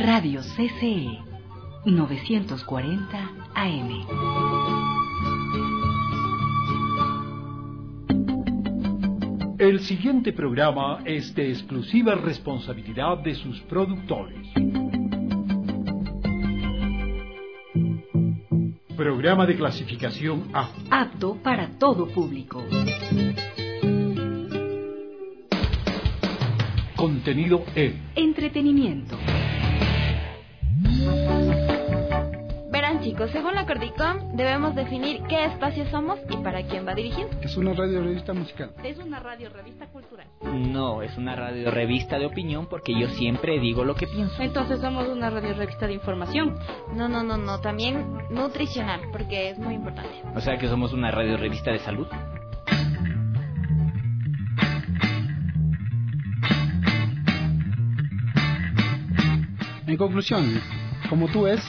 Radio CCE 940 AM. El siguiente programa es de exclusiva responsabilidad de sus productores. Programa de clasificación A. Apto para todo público. Contenido E. Entretenimiento. Verán, chicos, según la Cordicom debemos definir qué espacio somos y para quién va dirigido. Es una radio revista musical. Es una radio revista cultural. No, es una radio revista de opinión porque yo siempre digo lo que pienso. Entonces somos una radio revista de información. No, también nutricional, porque es muy importante. O sea que somos una radio revista de salud. En conclusión, como tú ves,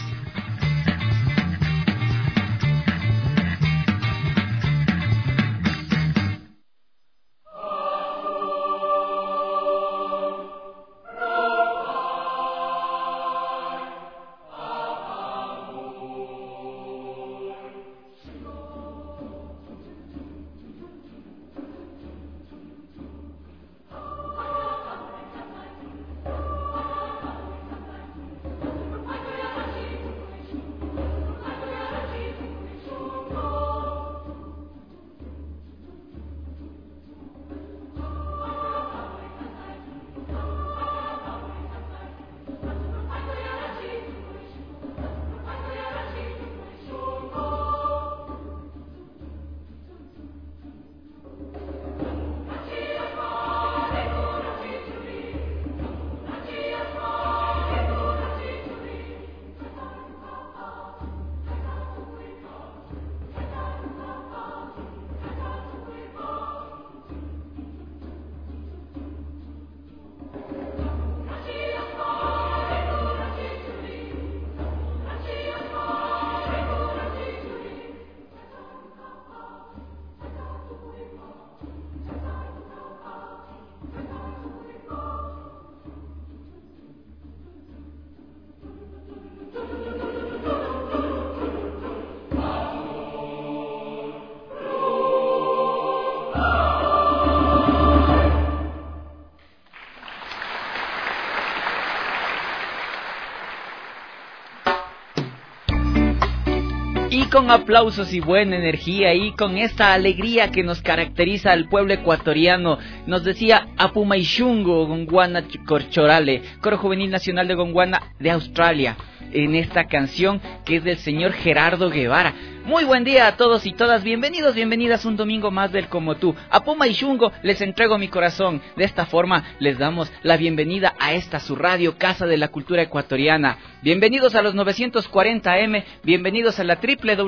con aplausos y buena energía y con esta alegría que nos caracteriza al pueblo ecuatoriano, nos decía Apumayshungo Gonguana Corchorale, Coro Juvenil Nacional de Gonguana de Australia, en esta canción que es del señor Gerardo Guevara. Muy buen día a todos y todas, bienvenidos, bienvenidas un domingo más del Como Tú. A Puma y Shungo les entrego mi corazón. De esta forma les damos la bienvenida a esta su radio, Casa de la Cultura Ecuatoriana. Bienvenidos a los 940 AM, bienvenidos a la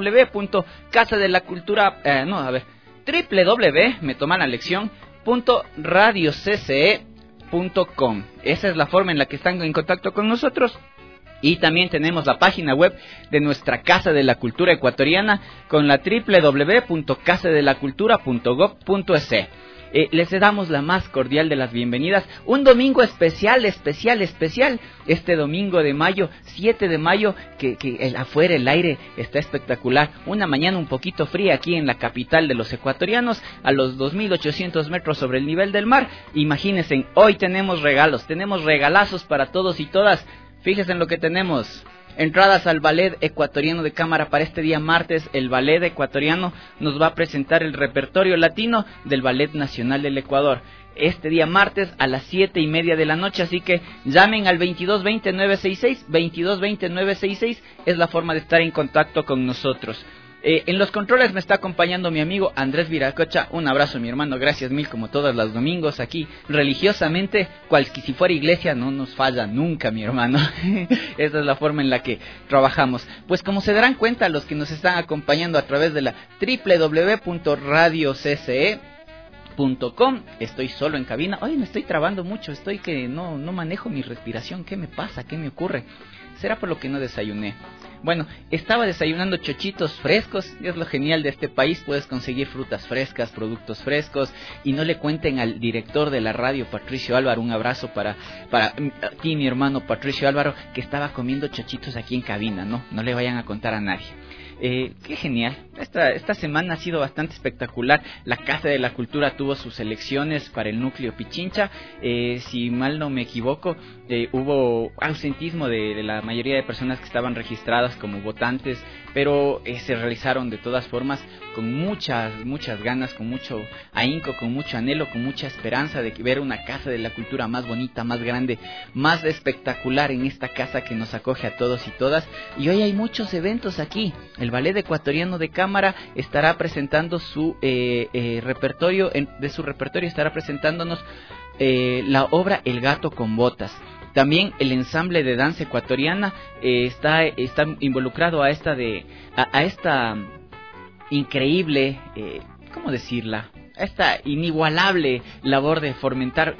www.radiocce.com. Esa es la forma en la que están en contacto con nosotros. Y también tenemos la página web de nuestra Casa de la Cultura Ecuatoriana con la www.casadelacultura.gov.es. Les damos la más cordial de las bienvenidas. Un domingo especial. Este domingo de mayo, 7 de mayo, que afuera el aire está espectacular. Una mañana un poquito fría aquí en la capital de los ecuatorianos, a los 2.800 metros sobre el nivel del mar. Imagínense, hoy tenemos regalazos para todos y todas. Fíjense en lo que tenemos. Entradas al Ballet Ecuatoriano de Cámara para este día martes. El Ballet Ecuatoriano nos va a presentar el repertorio latino del Ballet Nacional del Ecuador. Este día martes a las 7:30 de la noche, así que llamen al 2220-966, 2220-966, es la forma de estar en contacto con nosotros. En los controles me está acompañando mi amigo Andrés Viracocha. Un abrazo, mi hermano, gracias mil, como todos los domingos aquí, religiosamente, cual que si fuera iglesia, no nos falla nunca, mi hermano. Esa es la forma en la que trabajamos. Pues como se darán cuenta los que nos están acompañando a través de la www.radiocce.com, estoy solo en cabina. Oye, me estoy trabando mucho, estoy que no manejo mi respiración. ¿Qué me pasa? ¿Qué me ocurre? será por lo que no desayuné. Bueno, estaba desayunando chochitos frescos, y es lo genial de este país, puedes conseguir frutas frescas, productos frescos, y no le cuenten al director de la radio, Patricio Álvaro, un abrazo para ti, mi hermano Patricio Álvaro, que estaba comiendo chochitos aquí en cabina, no le vayan a contar a nadie. Qué genial, esta semana ha sido bastante espectacular. La Casa de la Cultura tuvo sus elecciones para el núcleo Pichincha, si mal no me equivoco, hubo ausentismo de la mayoría de personas que estaban registradas como votantes, pero se realizaron de todas formas con muchas ganas, con mucho ahínco, con mucho anhelo, con mucha esperanza de ver una Casa de la Cultura más bonita, más grande, más espectacular en esta casa que nos acoge a todos y todas. Y hoy hay muchos eventos aquí. El Ballet Ecuatoriano de Cámara estará presentando su repertorio, de su repertorio estará presentándonos la obra El Gato con Botas. También el ensamble de danza ecuatoriana está involucrado a esta increíble, ¿cómo decirla? A esta inigualable labor de fomentar,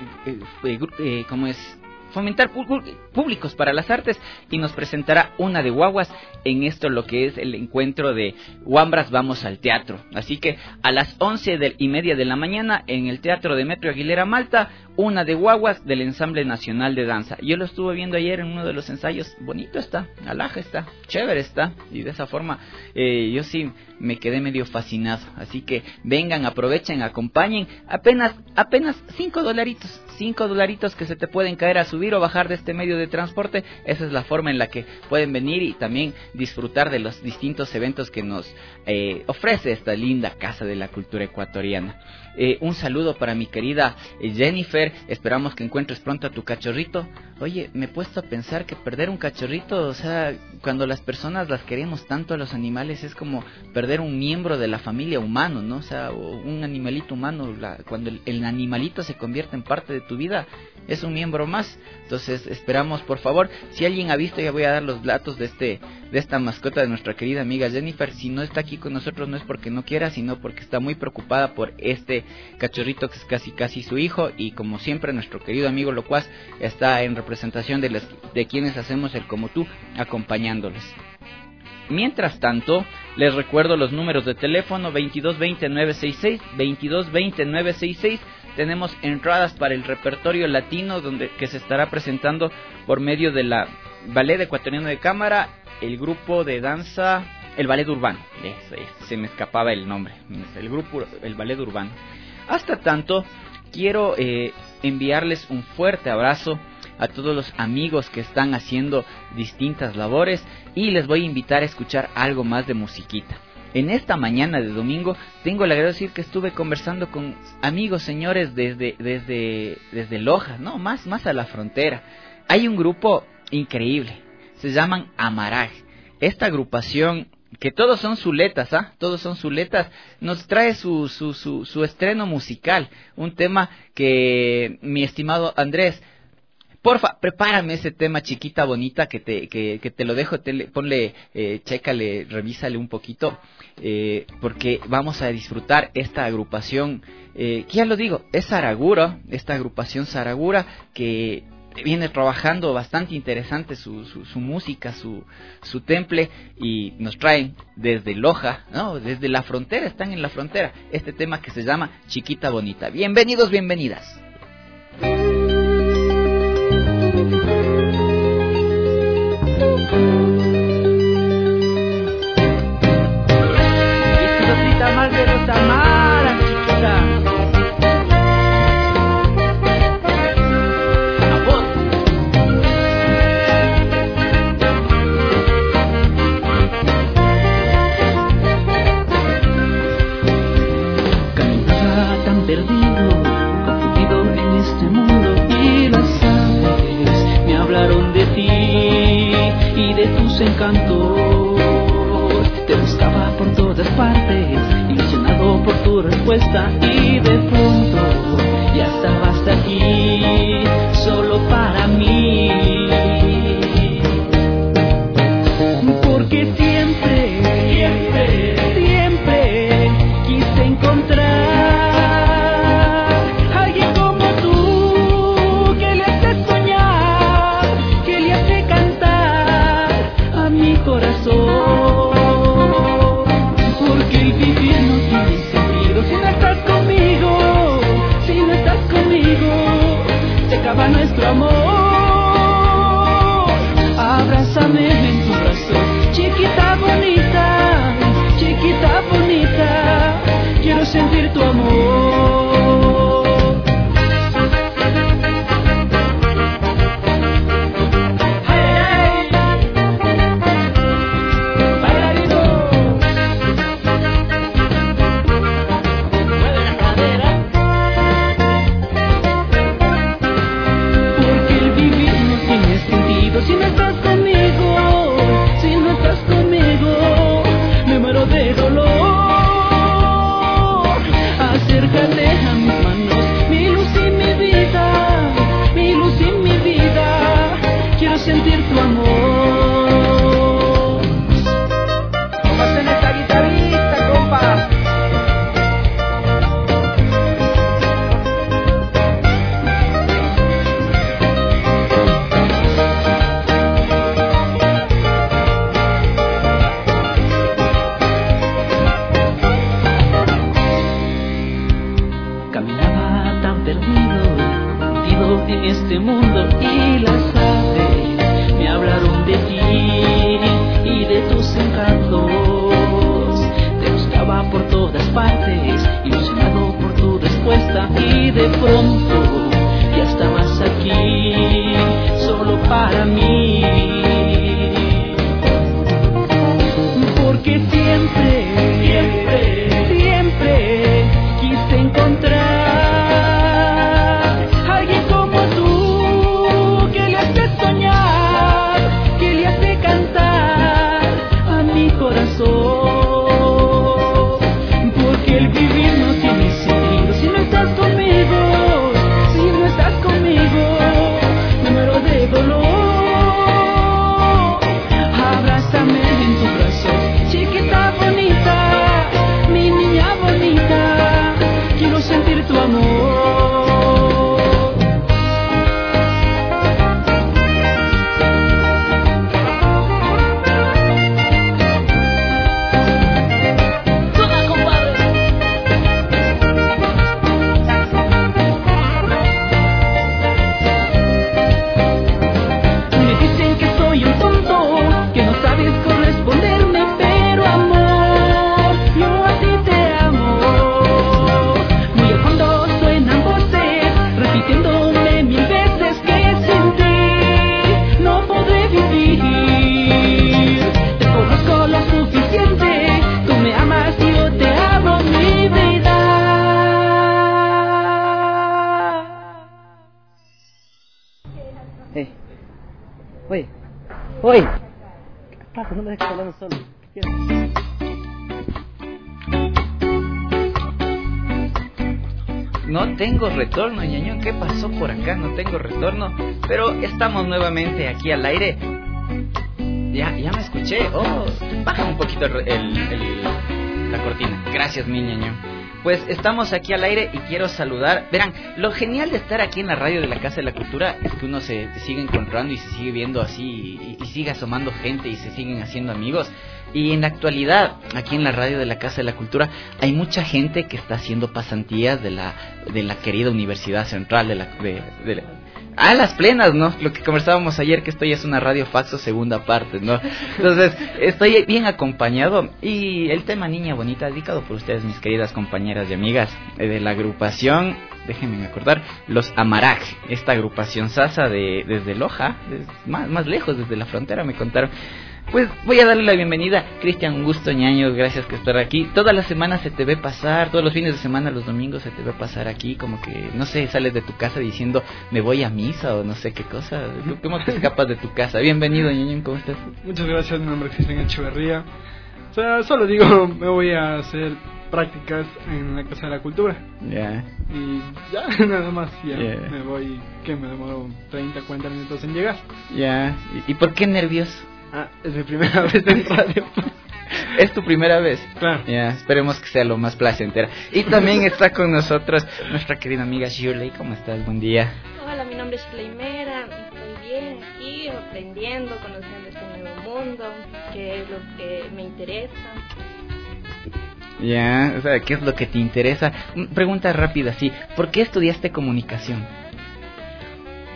fomentar públicos para las artes, y nos presentará una de guaguas en esto, lo que es el encuentro de Guambras Vamos al Teatro. Así que a las 11:30 de la mañana en el Teatro Demetrio Aguilera Malta, una de guaguas del Ensamble Nacional de Danza. Yo lo estuve viendo ayer en uno de los ensayos, bonito está, alaja está, chévere está, y de esa forma yo sí me quedé medio fascinado. Así que vengan, aprovechen, acompañen, apenas $5 que se te pueden caer a subir o bajar de este medio de transporte. Esa es la forma en la que pueden venir y también disfrutar de los distintos eventos que nos ofrece esta linda Casa de la Cultura Ecuatoriana. Un saludo para mi querida Jennifer, esperamos que encuentres pronto a tu cachorrito. Oye, me he puesto a pensar que perder un cachorrito, o sea, cuando las personas las queremos tanto a los animales, es como perder un miembro de la familia humano, ¿no? O sea, un animalito humano, cuando el animalito se convierte en parte de tu vida, es un miembro más. Entonces esperamos, por favor, si alguien ha visto, ya voy a dar los datos de esta mascota de nuestra querida amiga Jennifer. Si no está aquí con nosotros no es porque no quiera, sino porque está muy preocupada por este cachorrito que es casi su hijo, y como siempre nuestro querido amigo Locuaz está en representación de quienes hacemos el Como Tú, acompañándoles. Mientras tanto, les recuerdo los números de teléfono: 2220-966, 2220-966. Tenemos entradas para el repertorio latino, que se estará presentando por medio de la Ballet Ecuatoriano de Cámara, el grupo de danza, el Ballet Urbano. Se me escapaba el nombre, el Ballet Urbano. Hasta tanto, quiero enviarles un fuerte abrazo a todos los amigos que están haciendo distintas labores, y les voy a invitar a escuchar algo más de musiquita. En esta mañana de domingo tengo el agrado de decir que estuve conversando con amigos, señores, desde Loja, no, más a la frontera. Hay un grupo increíble, se llaman Amaraj. Esta agrupación, que todos son zuletas, todos son zuletas, nos trae su estreno musical, un tema que mi estimado Andrés, porfa, prepárame ese tema, Chiquita Bonita, que te lo dejo, ponle, chécale, revísale un poquito, porque vamos a disfrutar esta agrupación, que ya lo digo, es Saragura, esta agrupación Saragura, que viene trabajando bastante interesante su música, su temple, y nos traen desde Loja, ¿no? Desde la frontera, están en la frontera, este tema que se llama Chiquita Bonita. Bienvenidos, bienvenidas. Más de los Tamara, chiquita. A vos. Caminaba tan perdido, confundido en este mundo, y las aves me hablaron de ti y de tus encantos. Te buscaba por todas partes, ilusionado por tu respuesta, y de pronto ya estabas aquí, solo para mí. Porque siempre quise encontrar alguien como tú, que le hace soñar, que le hace cantar. acaba nuestro amor. Abrázame en tu brazo, chiquita bonita, quiero sentir tu amor. Si no estás conmigo, me muero de dolor. Acércate a mis manos, mi luz y mi vida, quiero sentir tu amor. Vamos en esta guitarrita, compa. En este mundo y las aves me hablaron de ti y de tus encantos. Te buscaba por todas partes, ilusionado por tu respuesta, y de pronto ya estabas aquí, solo para mí. Porque siempre quise encontrar porque el vivir no tiene sentido si no estás conmigo, me muero de dolor. Abrázame en tu brazo, chiquita bonita, mi niña bonita, quiero sentir tu amor. Oye, ¿qué pasa? No me dejes hablar solo. ¿Qué quieres? no tengo retorno, ñaño. ¿Qué pasó por acá? No tengo retorno. Pero estamos nuevamente aquí al aire. Ya me escuché. Oh, baja un poquito la cortina. Gracias, mi ñaño. Pues estamos aquí al aire y quiero saludar. Verán, lo genial de estar aquí en la radio de la Casa de la Cultura es que uno se sigue encontrando y se sigue viendo así y sigue asomando gente y se siguen haciendo amigos. Y en la actualidad, aquí en la radio de la Casa de la Cultura, hay mucha gente que está haciendo pasantías de la querida Universidad Central a las plenas, ¿no? Lo que conversábamos ayer, que esto ya es una radio Faxo segunda parte, ¿no? Entonces, estoy bien acompañado. Y el tema Niña Bonita, dedicado por ustedes, mis queridas compañeras y amigas de la agrupación, déjenme acordar, Los Amaraj, esta agrupación sasa desde Loja, más lejos, desde la frontera, me contaron. Pues voy a darle la bienvenida, Cristian, un gusto, ñaño, gracias por estar aquí. Todas las semanas se te ve pasar, todos los fines de semana, los domingos se te ve pasar aquí, como que, no sé, sales de tu casa diciendo, me voy a misa o no sé qué cosa. ¿Cómo te escapas de tu casa? Bienvenido, ñaño, ¿cómo estás? Muchas gracias, mi nombre es Cristian Echeverría. O sea, solo digo, me voy a hacer prácticas en la Casa de la Cultura. Ya. Y ya, nada más, me voy, que me demoro 30, 40 minutos en llegar. Ya. ¿Y por qué nervioso? Es mi primera vez en radio. ¿Es tu primera vez? Claro. Ya, esperemos que sea lo más placentera. Y también está con nosotros nuestra querida amiga Shirley. ¿Cómo estás? Buen día. Hola, mi nombre es Shirley Mera. Estoy bien aquí, aprendiendo, conociendo este nuevo mundo, que es lo que me interesa. Ya, o sea, ¿qué es lo que te interesa? Pregunta rápida, sí. ¿Por qué estudiaste comunicación?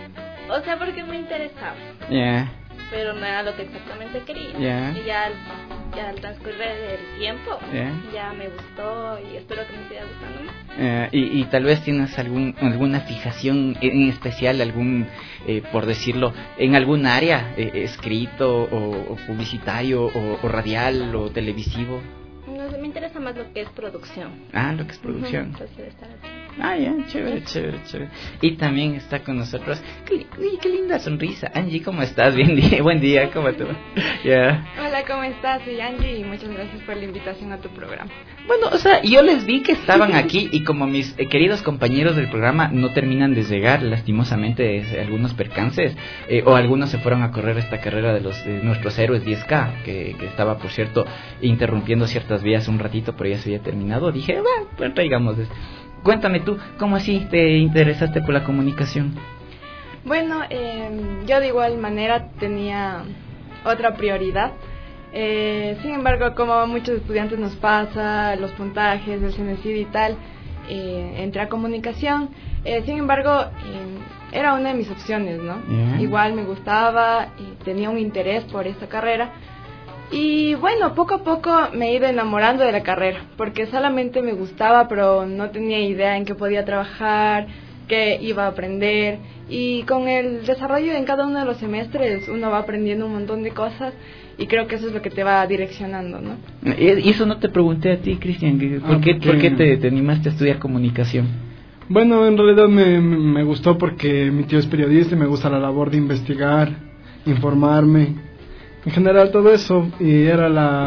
O sea, porque me interesaba, Ya. pero no era lo que exactamente quería. Ya. Y ya al transcurrir del tiempo, ya me gustó y espero que me siga gustando más. Y tal vez tienes alguna fijación en especial, por decirlo, en algún área, escrito o publicitario o radial o televisivo. No sé, me interesa más lo que es producción. Lo que es producción. Entonces, estar aquí. Ya, chévere. Y también está con nosotros. Qué linda sonrisa. Angie, ¿cómo estás? Buen día, ¿cómo te va? Ya. Hola, ¿cómo estás? Soy Angie y muchas gracias por la invitación a tu programa. Bueno, o sea, yo les vi que estaban aquí y como mis queridos compañeros del programa no terminan de llegar, lastimosamente, algunos percances, o algunos se fueron a correr esta carrera de nuestros héroes 10K, que estaba, por cierto, interrumpiendo ciertas vías un ratito, pero ya se había terminado. Dije, pues traigamos esto. Cuéntame tú, ¿cómo así te interesaste por la comunicación? Bueno, yo de igual manera tenía otra prioridad. Sin embargo, como a muchos estudiantes nos pasa, los puntajes, el CNCID y tal, entré a comunicación. Sin embargo, era una de mis opciones, ¿no? Yeah. Igual me gustaba y tenía un interés por esta carrera. Y bueno, poco a poco me he ido enamorando de la carrera, porque solamente me gustaba, pero no tenía idea en qué podía trabajar, qué iba a aprender. Y con el desarrollo en cada uno de los semestres uno va aprendiendo un montón de cosas y creo que eso es lo que te va direccionando, ¿no? Y eso no te pregunté a ti, Cristian, ¿por qué te animaste a estudiar comunicación? Bueno, en realidad me gustó porque mi tío es periodista y me gusta la labor de investigar, informarme. En general todo eso, y era a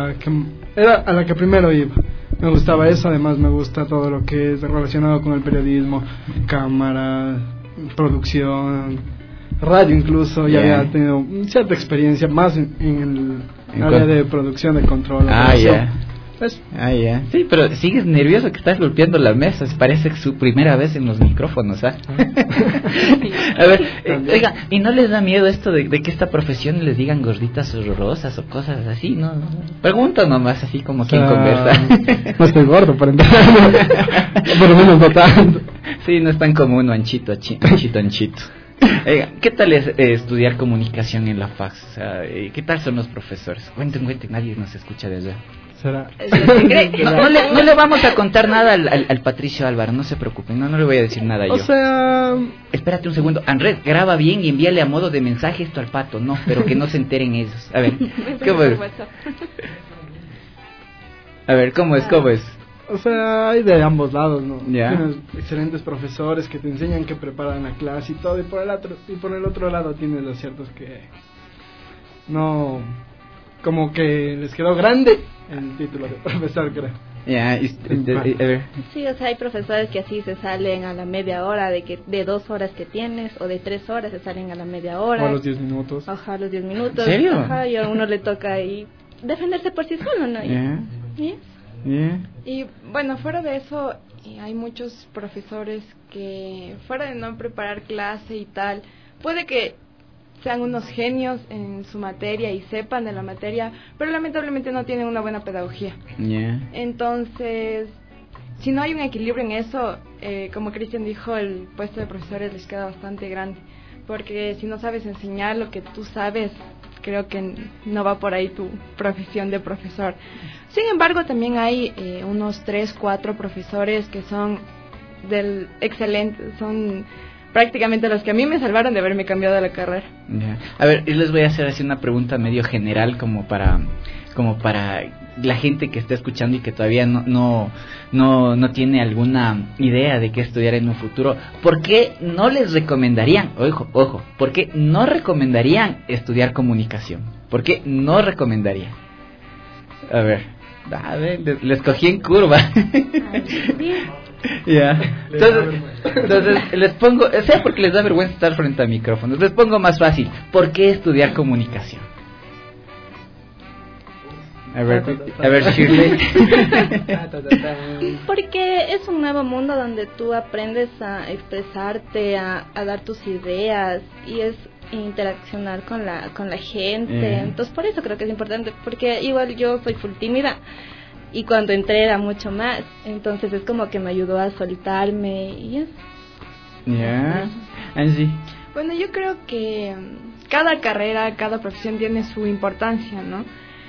la que primero iba. Me gustaba eso, además me gusta todo lo que es relacionado con el periodismo, cámara, producción, radio incluso, ya había tenido cierta experiencia más en el área de producción, de control. Sí, pero sigues nervioso que estás golpeando la mesa, parece que su primera vez en los micrófonos, A ver, oiga, ¿y no les da miedo esto de que esta profesión les digan gorditas horrorosas o cosas así? No, pregunto nomás, así como quien conversa. No estoy gordo, para entrar. Por lo menos no tanto. Sí, no es tan común, anchito. Oiga, ¿qué tal es estudiar comunicación en la FAX? O sea, ¿qué tal son los profesores? Cuenten, nadie nos escucha de allá. ¿Será? No le vamos a contar nada al Patricio Álvaro, no se preocupen, no le voy a decir nada yo. O sea... Espérate un segundo, Andrés, graba bien y envíale a modo de mensaje esto al Pato, no, pero que no se enteren ellos. A ver, ¿cómo es? O sea, hay de ambos lados, ¿no? Yeah. Tienes excelentes profesores que te enseñan, que preparan la clase y todo, y por el otro lado tienes los ciertos que no, como que les quedó grande el título de profesor, creo. Sí, o sea, hay profesores que así se salen a la media hora, de 2 horas que tienes, o de 3 horas se salen a la media hora. O a los 10 minutos. Ajá, a los 10 minutos. ¿En serio? Ajá, y a uno le toca ahí defenderse por sí solo, ¿no? Y bueno, fuera de eso, hay muchos profesores que, fuera de no preparar clase y tal, puede que sean unos genios en su materia y sepan de la materia, pero lamentablemente no tienen una buena pedagogía. Entonces, si no hay un equilibrio en eso, como Cristian dijo, el puesto de profesores les queda bastante grande, porque si no sabes enseñar lo que tú sabes, creo que no va por ahí tu profesión de profesor. Sin embargo, también hay unos 3-4 profesores que son excelentes, son prácticamente los que a mí me salvaron de haberme cambiado de la carrera. A ver, yo les voy a hacer así una pregunta medio general como para la gente que está escuchando y que todavía no tiene alguna idea de qué estudiar en un futuro. ¿Por qué no les recomendarían, ojo, por qué no recomendarían estudiar comunicación? ¿Por qué no recomendarían? A ver, les cogí en curva. Entonces les pongo, sé porque les da vergüenza estar frente a micrófonos, les pongo más fácil. ¿Por qué estudiar comunicación? A ver, Shirley. Porque es un nuevo mundo donde tú aprendes a expresarte, a dar tus ideas, y es interaccionar con la gente. Entonces por eso creo que es importante, porque igual yo soy full tímida y cuando entré era mucho más, entonces es como que me ayudó a soltarme y es. Angie. Bueno, yo creo que cada carrera, cada profesión tiene su importancia, ¿no?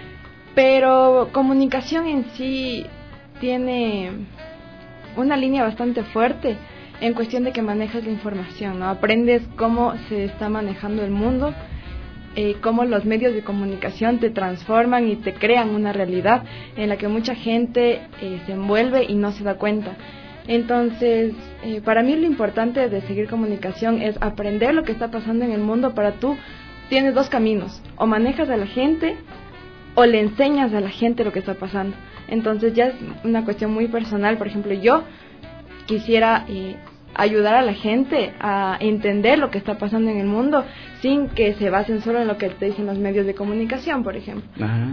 Pero comunicación en sí tiene una línea bastante fuerte en cuestión de que manejas la información, ¿no? Aprendes cómo se está manejando el mundo, cómo los medios de comunicación te transforman y te crean una realidad en la que mucha gente se envuelve y no se da cuenta. Entonces, para mí lo importante de seguir comunicación es aprender lo que está pasando en el mundo. Para tú tienes dos caminos: o manejas a la gente o le enseñas a la gente lo que está pasando. Entonces ya es una cuestión muy personal. Por ejemplo, yo quisiera ayudar a la gente a entender lo que está pasando en el mundo sin que se basen solo en lo que te dicen los medios de comunicación, por ejemplo.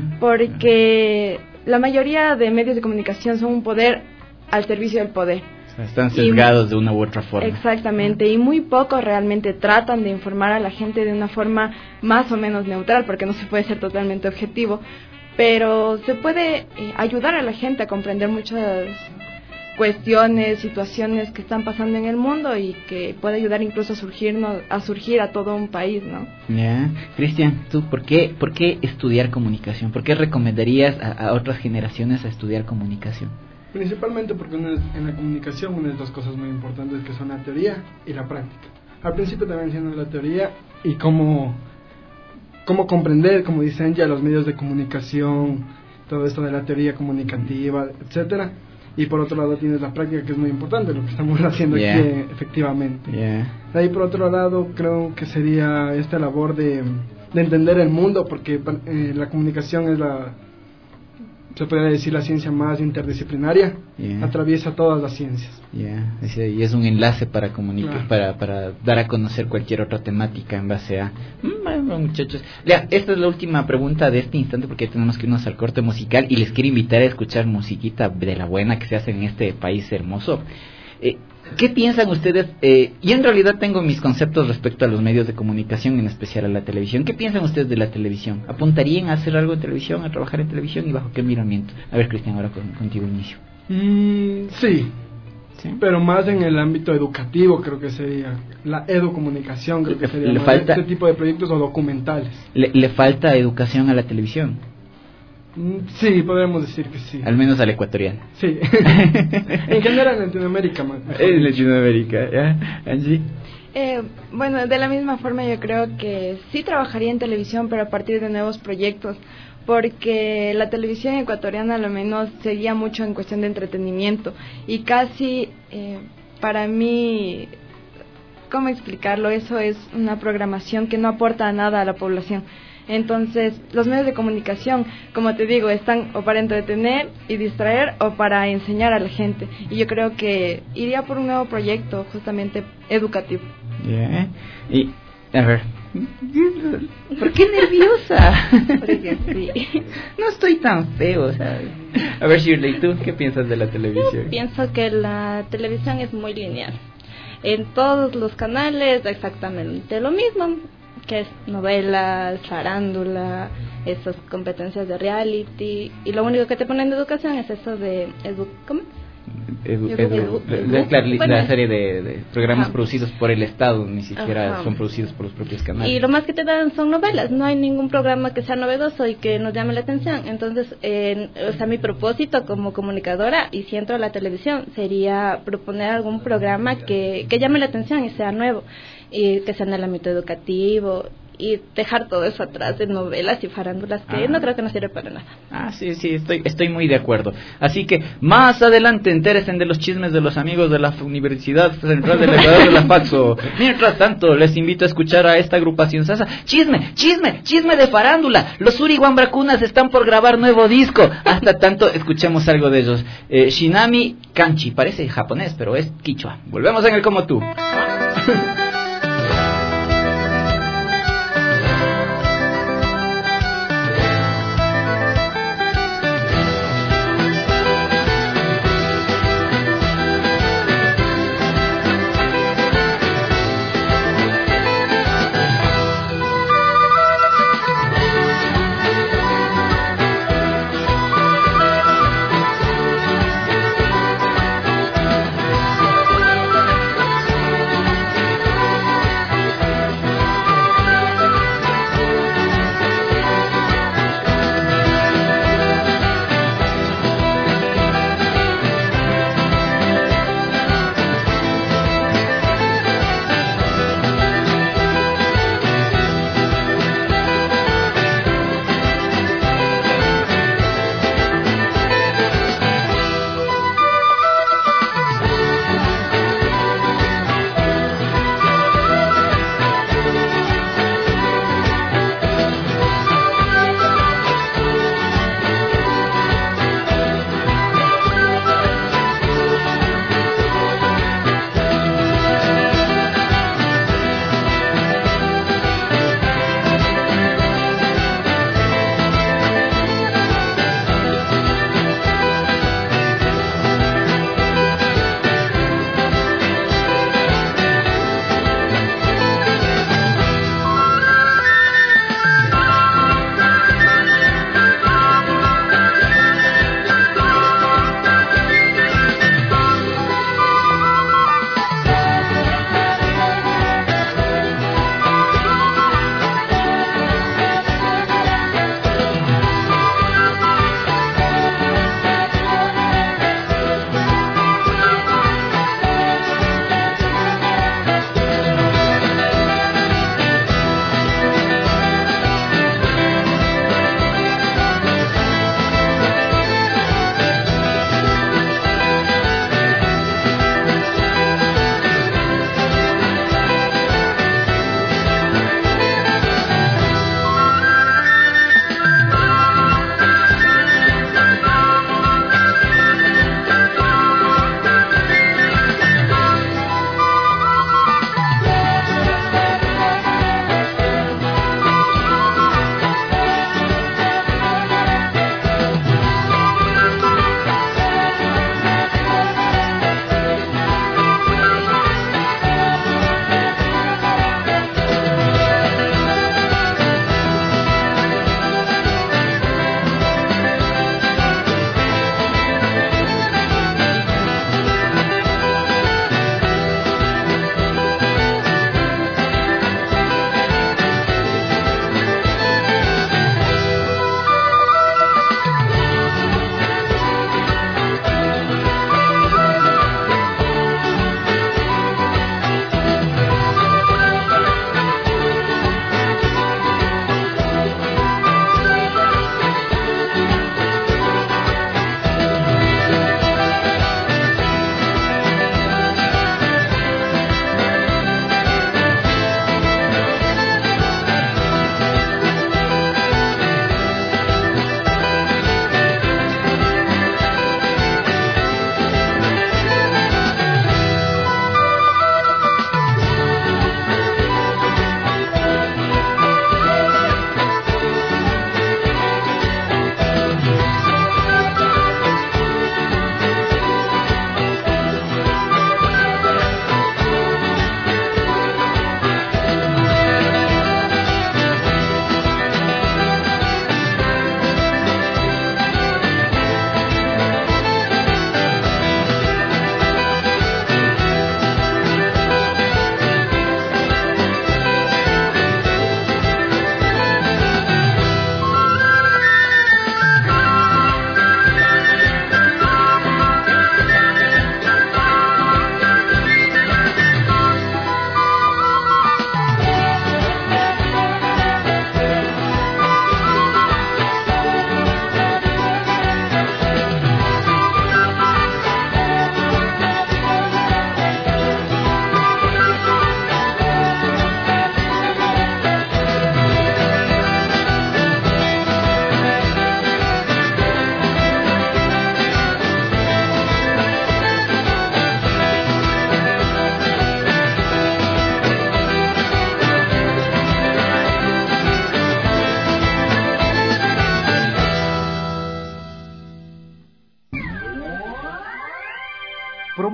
Porque la mayoría de medios de comunicación son un poder al servicio del poder. O sea, están sesgados de una u otra forma. Exactamente, y muy pocos realmente tratan de informar a la gente de una forma más o menos neutral, porque no se puede ser totalmente objetivo, pero se puede ayudar a la gente a comprender muchas cuestiones, situaciones que están pasando en el mundo y que puede ayudar incluso a surgir a todo un país, ¿no? Ya, Cristian, ¿tú por qué estudiar comunicación? ¿Por qué recomendarías a otras generaciones a estudiar comunicación? Principalmente porque en la comunicación una de dos cosas muy importantes que son la teoría y la práctica. Al principio también enseñan la teoría y cómo comprender, como dicen ya, los medios de comunicación, todo esto de la teoría comunicativa, etcétera. Y por otro lado tienes la práctica, que es muy importante, lo que estamos haciendo aquí, efectivamente. De ahí por otro lado creo que sería esta labor de entender el mundo, porque la comunicación es se podría decir la ciencia más interdisciplinaria, atraviesa todas las ciencias. Y es un enlace para comunicar, para dar a conocer cualquier otra temática en base a... Bueno, muchachos, esta es la última pregunta de este instante, porque tenemos que irnos al corte musical y les quiero invitar a escuchar musiquita de la buena que se hace en este país hermoso. ¿Qué piensan ustedes? Yo en realidad tengo mis conceptos respecto a los medios de comunicación, en especial a la televisión. ¿Qué piensan ustedes de la televisión? ¿Apuntarían a hacer algo en televisión, a trabajar en televisión, y bajo qué miramiento? A ver, Cristian, ahora contigo inicio. Sí, pero más en el ámbito educativo. Creo que sería la educomunicación, creo que sería este tipo de proyectos o documentales. ¿Le falta educación a la televisión? Sí, podríamos decir que sí. Al menos al ecuatoriano. Sí. En general en Latinoamérica. En Latinoamérica, ¿ya? Angie. Bueno, de la misma forma yo creo que sí trabajaría en televisión, pero a partir de nuevos proyectos, porque la televisión ecuatoriana a lo menos seguía mucho en cuestión de entretenimiento y casi para mí, ¿cómo explicarlo? Eso es una programación que no aporta nada a la población. Entonces, los medios de comunicación, como te digo, están o para entretener y distraer o para enseñar a la gente. Y yo creo que iría por un nuevo proyecto justamente educativo. Y, a ver, ¿por qué nerviosa? Porque sí. No estoy tan feo, ¿sabes? A ver, Shirley, ¿tú qué piensas de la televisión? Yo pienso que la televisión es muy lineal. En todos los canales exactamente lo mismo, que es novelas, farándula, esas competencias de reality, y lo único que te ponen de educación es eso de ¿cómo? La serie de programas producidos por el Estado, ni siquiera son producidos por los propios canales. Y lo más que te dan son novelas, no hay ningún programa que sea novedoso y que nos llame la atención. Entonces, mi propósito como comunicadora, y si entro a la televisión, sería proponer algún programa que llame la atención y sea nuevo, y que sea en el ámbito educativo, y dejar todo eso atrás de novelas y farándulas que no creo que no sirve para nada. Sí, estoy muy de acuerdo. Así que más adelante entérese de los chismes de los amigos de la Universidad Central del Ecuador de la Faxo. Mientras tanto, les invito a escuchar a esta agrupación Sasa. Chisme de farándula. Los Uriwan Bracunas están por grabar nuevo disco. Hasta tanto, escuchemos algo de ellos. Shinami Kanchi, parece japonés, pero es quichua. Volvemos en el Como Tú.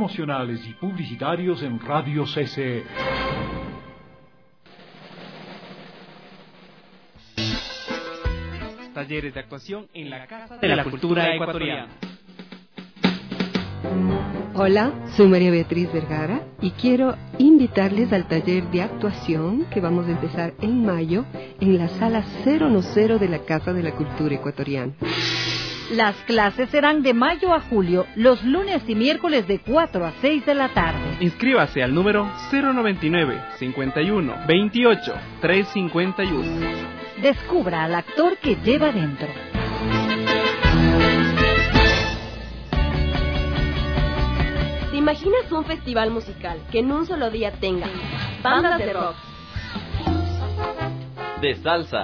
promocionales y publicitarios en Radio CCE. Talleres de actuación en la Casa de la Cultura Ecuatoriana. Hola, soy María Beatriz Vergara y quiero invitarles al taller de actuación que vamos a empezar en mayo en la sala 010 de la Casa de la Cultura Ecuatoriana. Las clases serán de mayo a julio, los lunes y miércoles de 4 a 6 de la tarde. Inscríbase al número 099 51 28 351. Descubra al actor que lleva dentro. ¿Te imaginas un festival musical que en un solo día tenga bandas de rock, de salsa,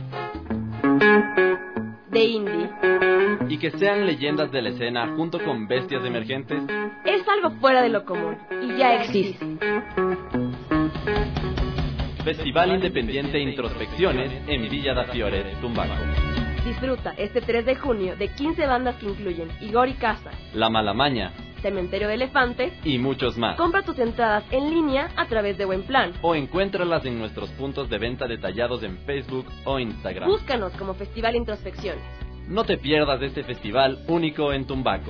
de indie y que sean leyendas de la escena junto con bestias emergentes? Es algo fuera de lo común y ya existe. Festival Independiente Introspecciones en Villa da Fiore, Tumbaco. Disfruta este 3 de junio de 15 bandas que incluyen Igor y Casa, La Malamaña, Cementerio de Elefantes y muchos más. Compra tus entradas en línea a través de Buenplan o encuéntralas en nuestros puntos de venta detallados en Facebook o Instagram. Búscanos como Festival Introspecciones. No te pierdas de este festival único en Tumbaco.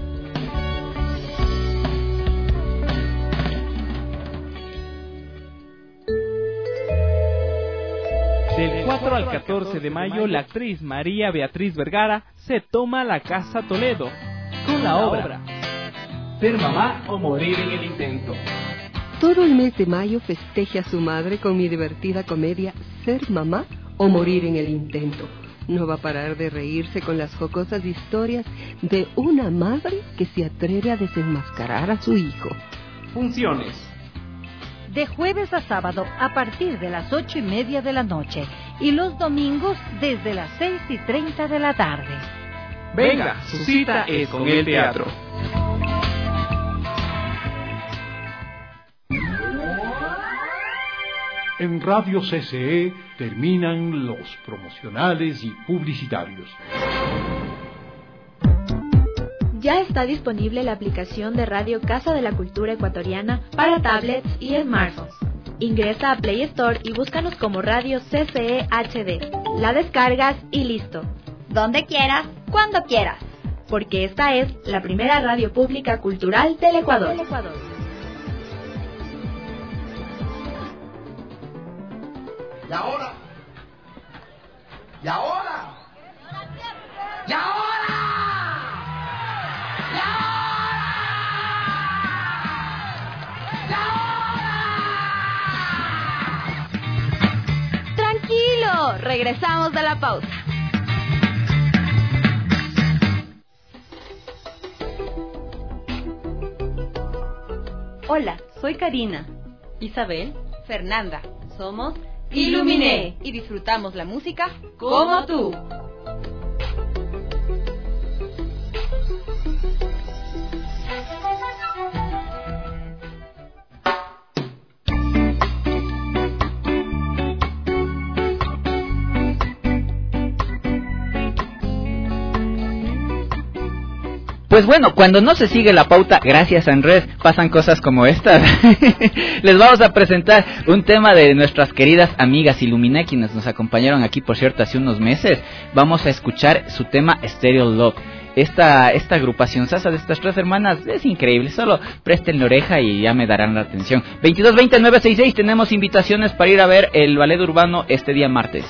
Del 4 al 14 de mayo, la actriz María Beatriz Vergara se toma la Casa Toledo con la obra Ser mamá o morir en el intento. Todo el mes de mayo festeje a su madre con mi divertida comedia Ser mamá o morir en el intento. No va a parar de reírse con las jocosas historias de una madre que se atreve a desenmascarar a su hijo. Funciones de jueves a sábado a partir de las 8:30 de la noche y los domingos desde las 6:30 de la tarde. Venga, su cita es con el teatro. En Radio CCE terminan los promocionales y publicitarios. Ya está disponible la aplicación de Radio Casa de la Cultura Ecuatoriana para tablets y smartphones. Ingresa a Play Store y búscanos como Radio CCE HD. La descargas y listo. Donde quieras, cuando quieras. Porque esta es la primera radio pública cultural del Ecuador. ¿Y ahora? ¿Y ahora? ¿Y ahora? ¿Y ahora? ¿Y ahora? Tranquilo, regresamos de la pausa. Hola, soy Karina. Isabel. Fernanda. Somos Iluminé y disfrutamos la música como tú. Pues bueno, cuando no se sigue la pauta, gracias a Andrés, pasan cosas como estas. Les vamos a presentar un tema de nuestras queridas amigas Iluminé, quienes nos acompañaron aquí, por cierto, hace unos meses. Vamos a escuchar su tema Stereo Love. Esta agrupación sasa de estas tres hermanas es increíble, solo presten la oreja y ya me darán la atención. 2220-966, tenemos invitaciones para ir a ver el ballet urbano este día martes.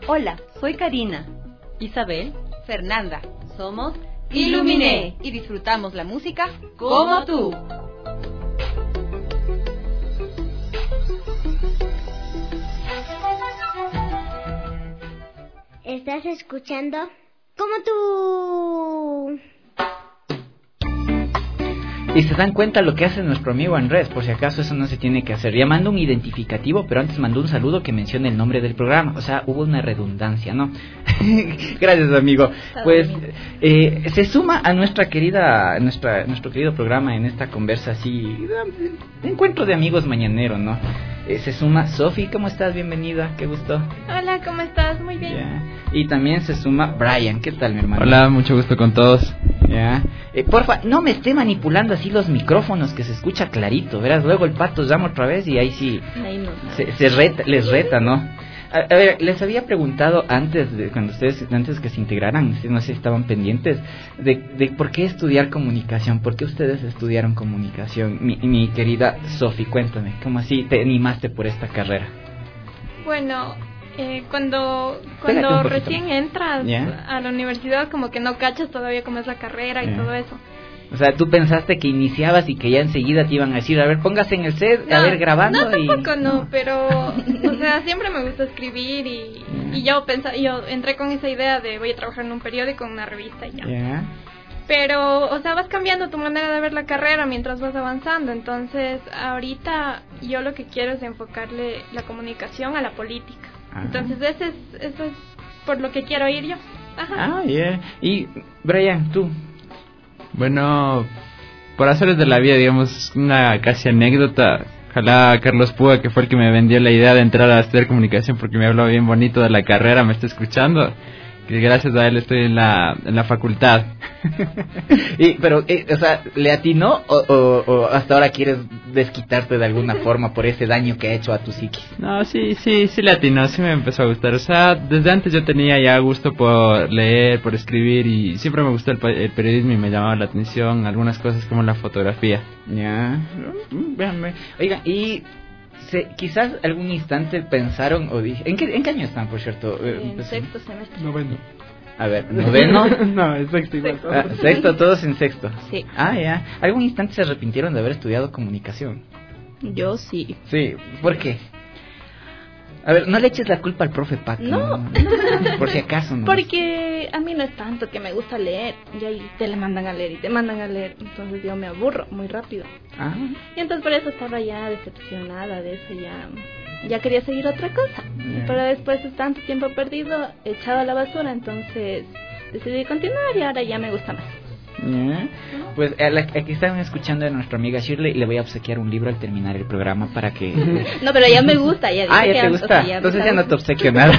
Hola, soy Karina. Isabel. Fernanda. Somos Iluminé. y disfrutamos la música Como tú. Estás escuchando Como tú. Y se dan cuenta lo que hace nuestro amigo Andrés, por si acaso eso no se tiene que hacer. Ya manda un identificativo, pero antes mandó un saludo que menciona el nombre del programa. O sea, hubo una redundancia, ¿no? Gracias, amigo. Pues se suma a nuestra querida, nuestro querido programa en esta conversa así, encuentro de amigos mañanero, ¿no? Se suma Sofi, ¿cómo estás? Bienvenida, qué gusto. Hola, ¿cómo estás? Muy bien. Yeah. Y también se suma Brian, ¿qué tal, mi hermano? Hola, mucho gusto con todos. Ya. Porfa, no me esté manipulando así los micrófonos, que se escucha clarito, verás, luego el pato llama otra vez y ahí sí les reta, ¿no? A ver, les había preguntado antes que se integraran, no sé si estaban pendientes de por qué estudiar comunicación, por qué ustedes estudiaron comunicación. Mi querida Sofi, cuéntame, ¿cómo así te animaste por esta carrera? Bueno, cuando recién entras a la universidad, como que no cachas todavía cómo es la carrera y todo eso. O sea, tú pensaste que iniciabas y que ya enseguida te iban a decir, a ver, póngase en el set, a ver, grabando. No, tampoco no, pero, o sea, siempre me gusta escribir y yo entré con esa idea de voy a trabajar en un periódico, en una revista y ya. Pero, o sea, vas cambiando tu manera de ver la carrera mientras vas avanzando. Entonces, ahorita yo lo que quiero es enfocarle la comunicación a la política. Entonces, eso es por lo que quiero ir yo. Ajá. Y, Brian, tú. Bueno, por hacerles de la vida, digamos, una casi anécdota. Ojalá Carlos Púa, que fue el que me vendió la idea de entrar a estudiar comunicación porque me habló bien bonito de la carrera, me está escuchando. Que gracias a él estoy en la facultad. Pero, o sea, ¿le atinó o hasta ahora quieres desquitarte de alguna forma por ese daño que ha hecho a tu psiquis? No, sí le atinó, sí me empezó a gustar. O sea, desde antes yo tenía ya gusto por leer, por escribir y siempre me gustó el periodismo y me llamaba la atención algunas cosas como la fotografía. Ya, véanme. Oigan, y... quizás algún instante pensaron o dije... ¿En qué año están, por cierto? En sexto semestre. Noveno. A ver, ¿noveno? No, es sexto igual. Sexto, todos en sexto. Sí. Ya. ¿Algún instante se arrepintieron de haber estudiado comunicación? Yo sí. Sí, ¿por qué? A ver, no le eches la culpa al profe Paco. No. Por si acaso, ¿no? Porque a mí no es tanto que me gusta leer. Y ahí te la mandan a leer y te mandan a leer. Entonces yo me aburro muy rápido. Y entonces por eso estaba ya decepcionada de eso. Ya quería seguir otra cosa. Pero después de tanto tiempo perdido, echado a la basura. Entonces decidí continuar y ahora ya me gusta más. Pues aquí están escuchando a nuestra amiga Shirley y le voy a obsequiar un libro al terminar el programa para que... No, pero ya me gusta. Ya te gusta. Entonces ya no te obsequio nada.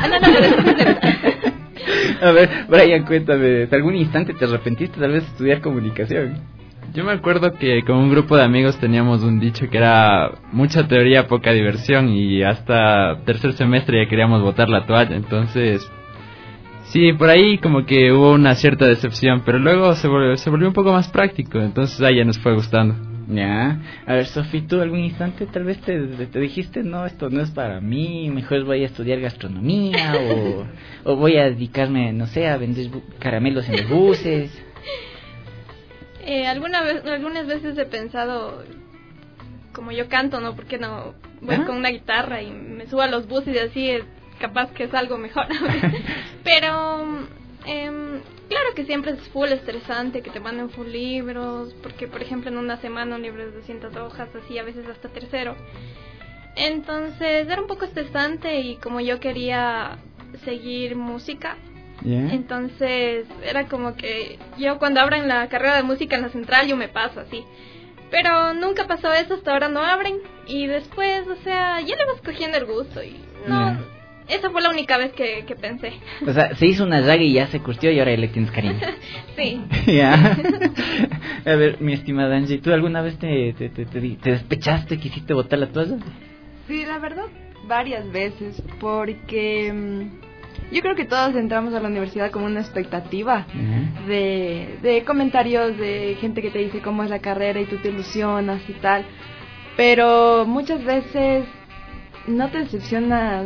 A ver, Brian, cuéntame, ¿de algún instante te arrepentiste tal vez de estudiar comunicación? Yo me acuerdo que con un grupo de amigos teníamos un dicho que era mucha teoría, poca diversión y hasta tercer semestre ya queríamos botar la toalla, entonces... Sí, por ahí como que hubo una cierta decepción, pero luego se volvió un poco más práctico, entonces ahí ya nos fue gustando. Ya, a ver, Sofi, ¿tú algún instante tal vez te dijiste, no, esto no es para mí, mejor voy a estudiar gastronomía o voy a dedicarme, no sé, a vender caramelos en los buses? Algunas veces he pensado, como yo canto, ¿no? ¿Por qué no voy con una guitarra y me subo a los buses y así capaz que es algo mejor? Pero claro que siempre es full estresante que te manden full libros, porque por ejemplo en una semana un libro de 200 hojas, así a veces hasta tercero. Entonces era un poco estresante y como yo quería seguir música, entonces era como que yo cuando abran la carrera de música en la central yo me paso así. Pero nunca pasó eso, hasta ahora no abren y después, o sea, ya le vas cogiendo el gusto y no... Esa fue la única vez que pensé. O sea, se hizo una llaga y ya se curtió y ahora le tienes cariño. Sí. Ya. A ver, mi estimada Angie, ¿tú alguna vez te despechaste, quisiste botar la toalla? Sí, la verdad, varias veces, porque yo creo que todos entramos a la universidad con una expectativa de comentarios de gente que te dice cómo es la carrera y tú te ilusionas y tal, pero muchas veces no te decepcionas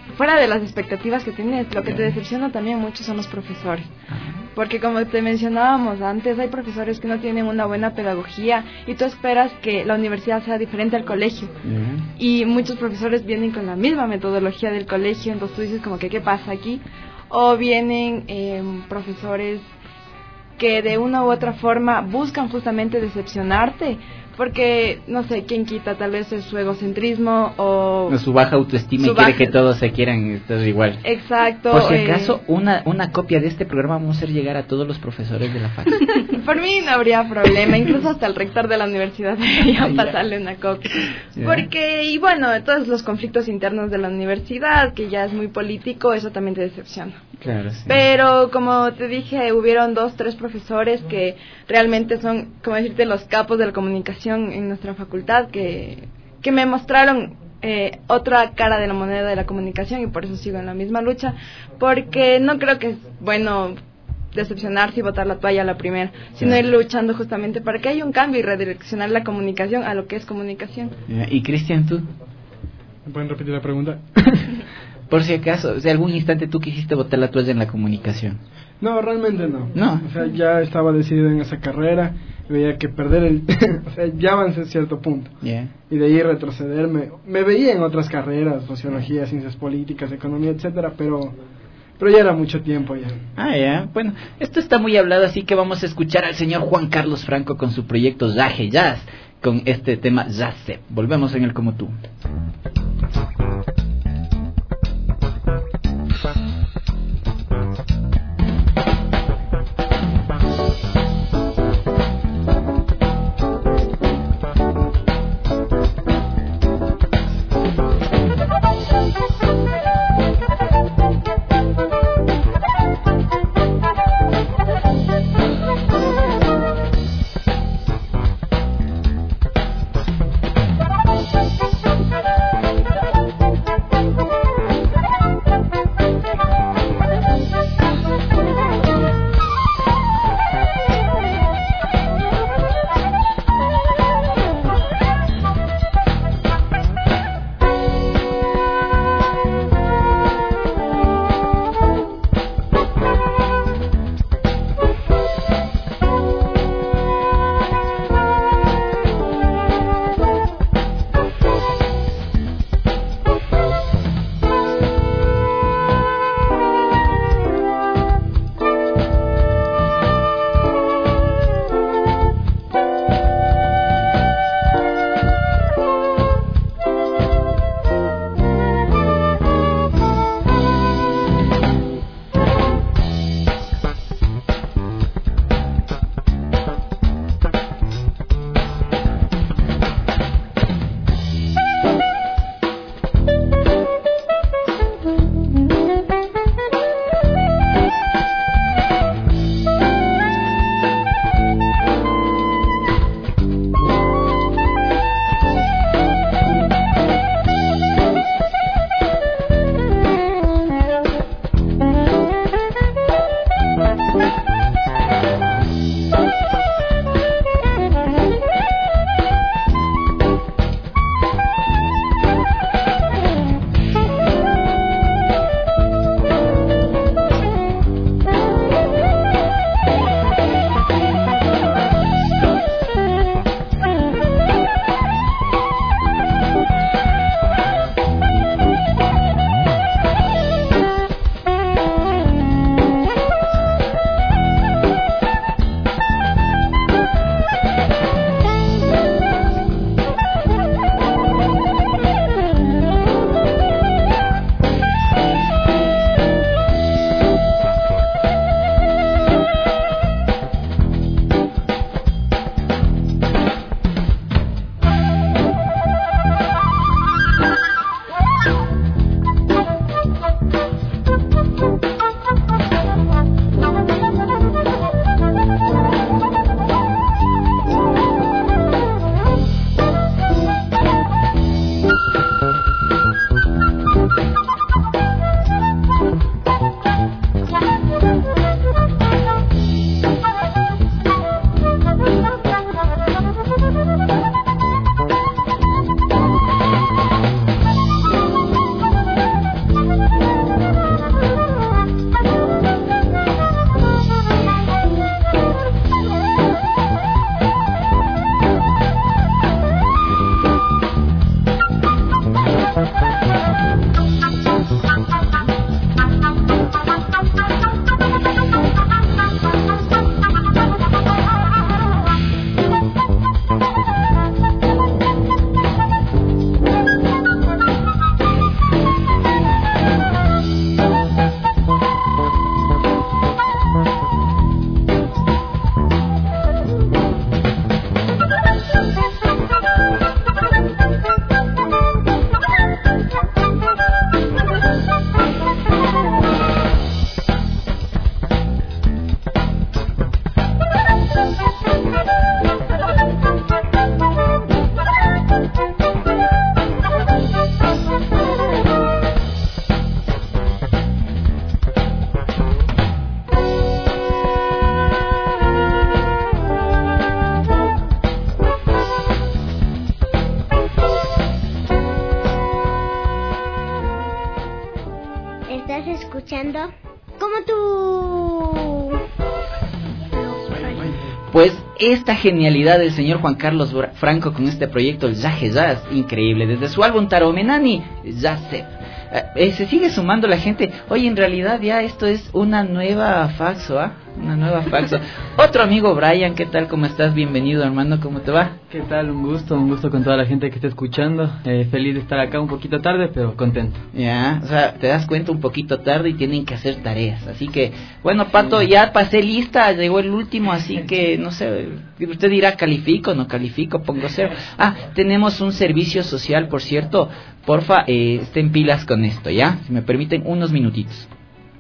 fuera de las expectativas que tienes, lo que te decepciona también mucho son los profesores. Porque como te mencionábamos antes, hay profesores que no tienen una buena pedagogía y tú esperas que la universidad sea diferente al colegio. Y muchos profesores vienen con la misma metodología del colegio, entonces tú dices como que ¿qué pasa aquí? O vienen profesores que de una u otra forma buscan justamente decepcionarte, porque, no sé, quién quita, tal vez es su egocentrismo o su baja autoestima y quiere que todos se quieran todo igual. Exacto. Por si acaso, una copia de este programa vamos a hacer llegar a todos los profesores de la facultad. Por mí no habría problema, incluso hasta el rector de la universidad debería pasarle una copia. Porque, y bueno, todos los conflictos internos de la universidad, que ya es muy político, eso también te decepciona. Claro, sí. Pero como te dije, hubieron 2, 3 profesores que realmente son, como decirte, los capos de la comunicación en nuestra facultad, que me mostraron otra cara de la moneda de la comunicación, y por eso sigo en la misma lucha, porque no creo que es bueno decepcionarse y botar la toalla a la primera, sino ir luchando justamente para que haya un cambio y redireccionar la comunicación a lo que es comunicación. ¿Y Cristian, tú? ¿Me pueden repetir la pregunta? Por si acaso, o sea, algún instante tú quisiste botar la toalla en la comunicación. No, realmente no. No. O sea, ya estaba decidido en esa carrera, veía que perder el... o sea, ya avancé a cierto punto. Y de ahí retrocederme. Me veía en otras carreras, sociología, ciencias políticas, economía, etcétera, pero ya era mucho tiempo ya. Bueno, esto está muy hablado, así que vamos a escuchar al señor Juan Carlos Franco con su proyecto Yaje Jazz, con este tema Jazz. Volvemos en el Como Tú. Estás escuchando como tú. Pues esta genialidad del señor Juan Carlos Franco con este proyecto, el Yaje Jazz, increíble. Desde su álbum Taromenani, Jazz. Se sigue sumando la gente. Oye, en realidad ya esto es una nueva faxo, ¿ah? Una nueva faxo. Otro amigo, Brian, ¿qué tal? ¿Cómo estás? Bienvenido, hermano, ¿cómo te va? ¿Qué tal? Un gusto con toda la gente que está escuchando. Feliz de estar acá un poquito tarde, pero contento. Ya, o sea, te das cuenta un poquito tarde y tienen que hacer tareas. Así que, bueno, Pato, ya pasé lista, llegó el último, así que, no sé, usted dirá, ¿califico, no califico, pongo 0? Ah, tenemos un servicio social, por cierto. Porfa, estén pilas con esto, ¿ya? Si me permiten unos minutitos.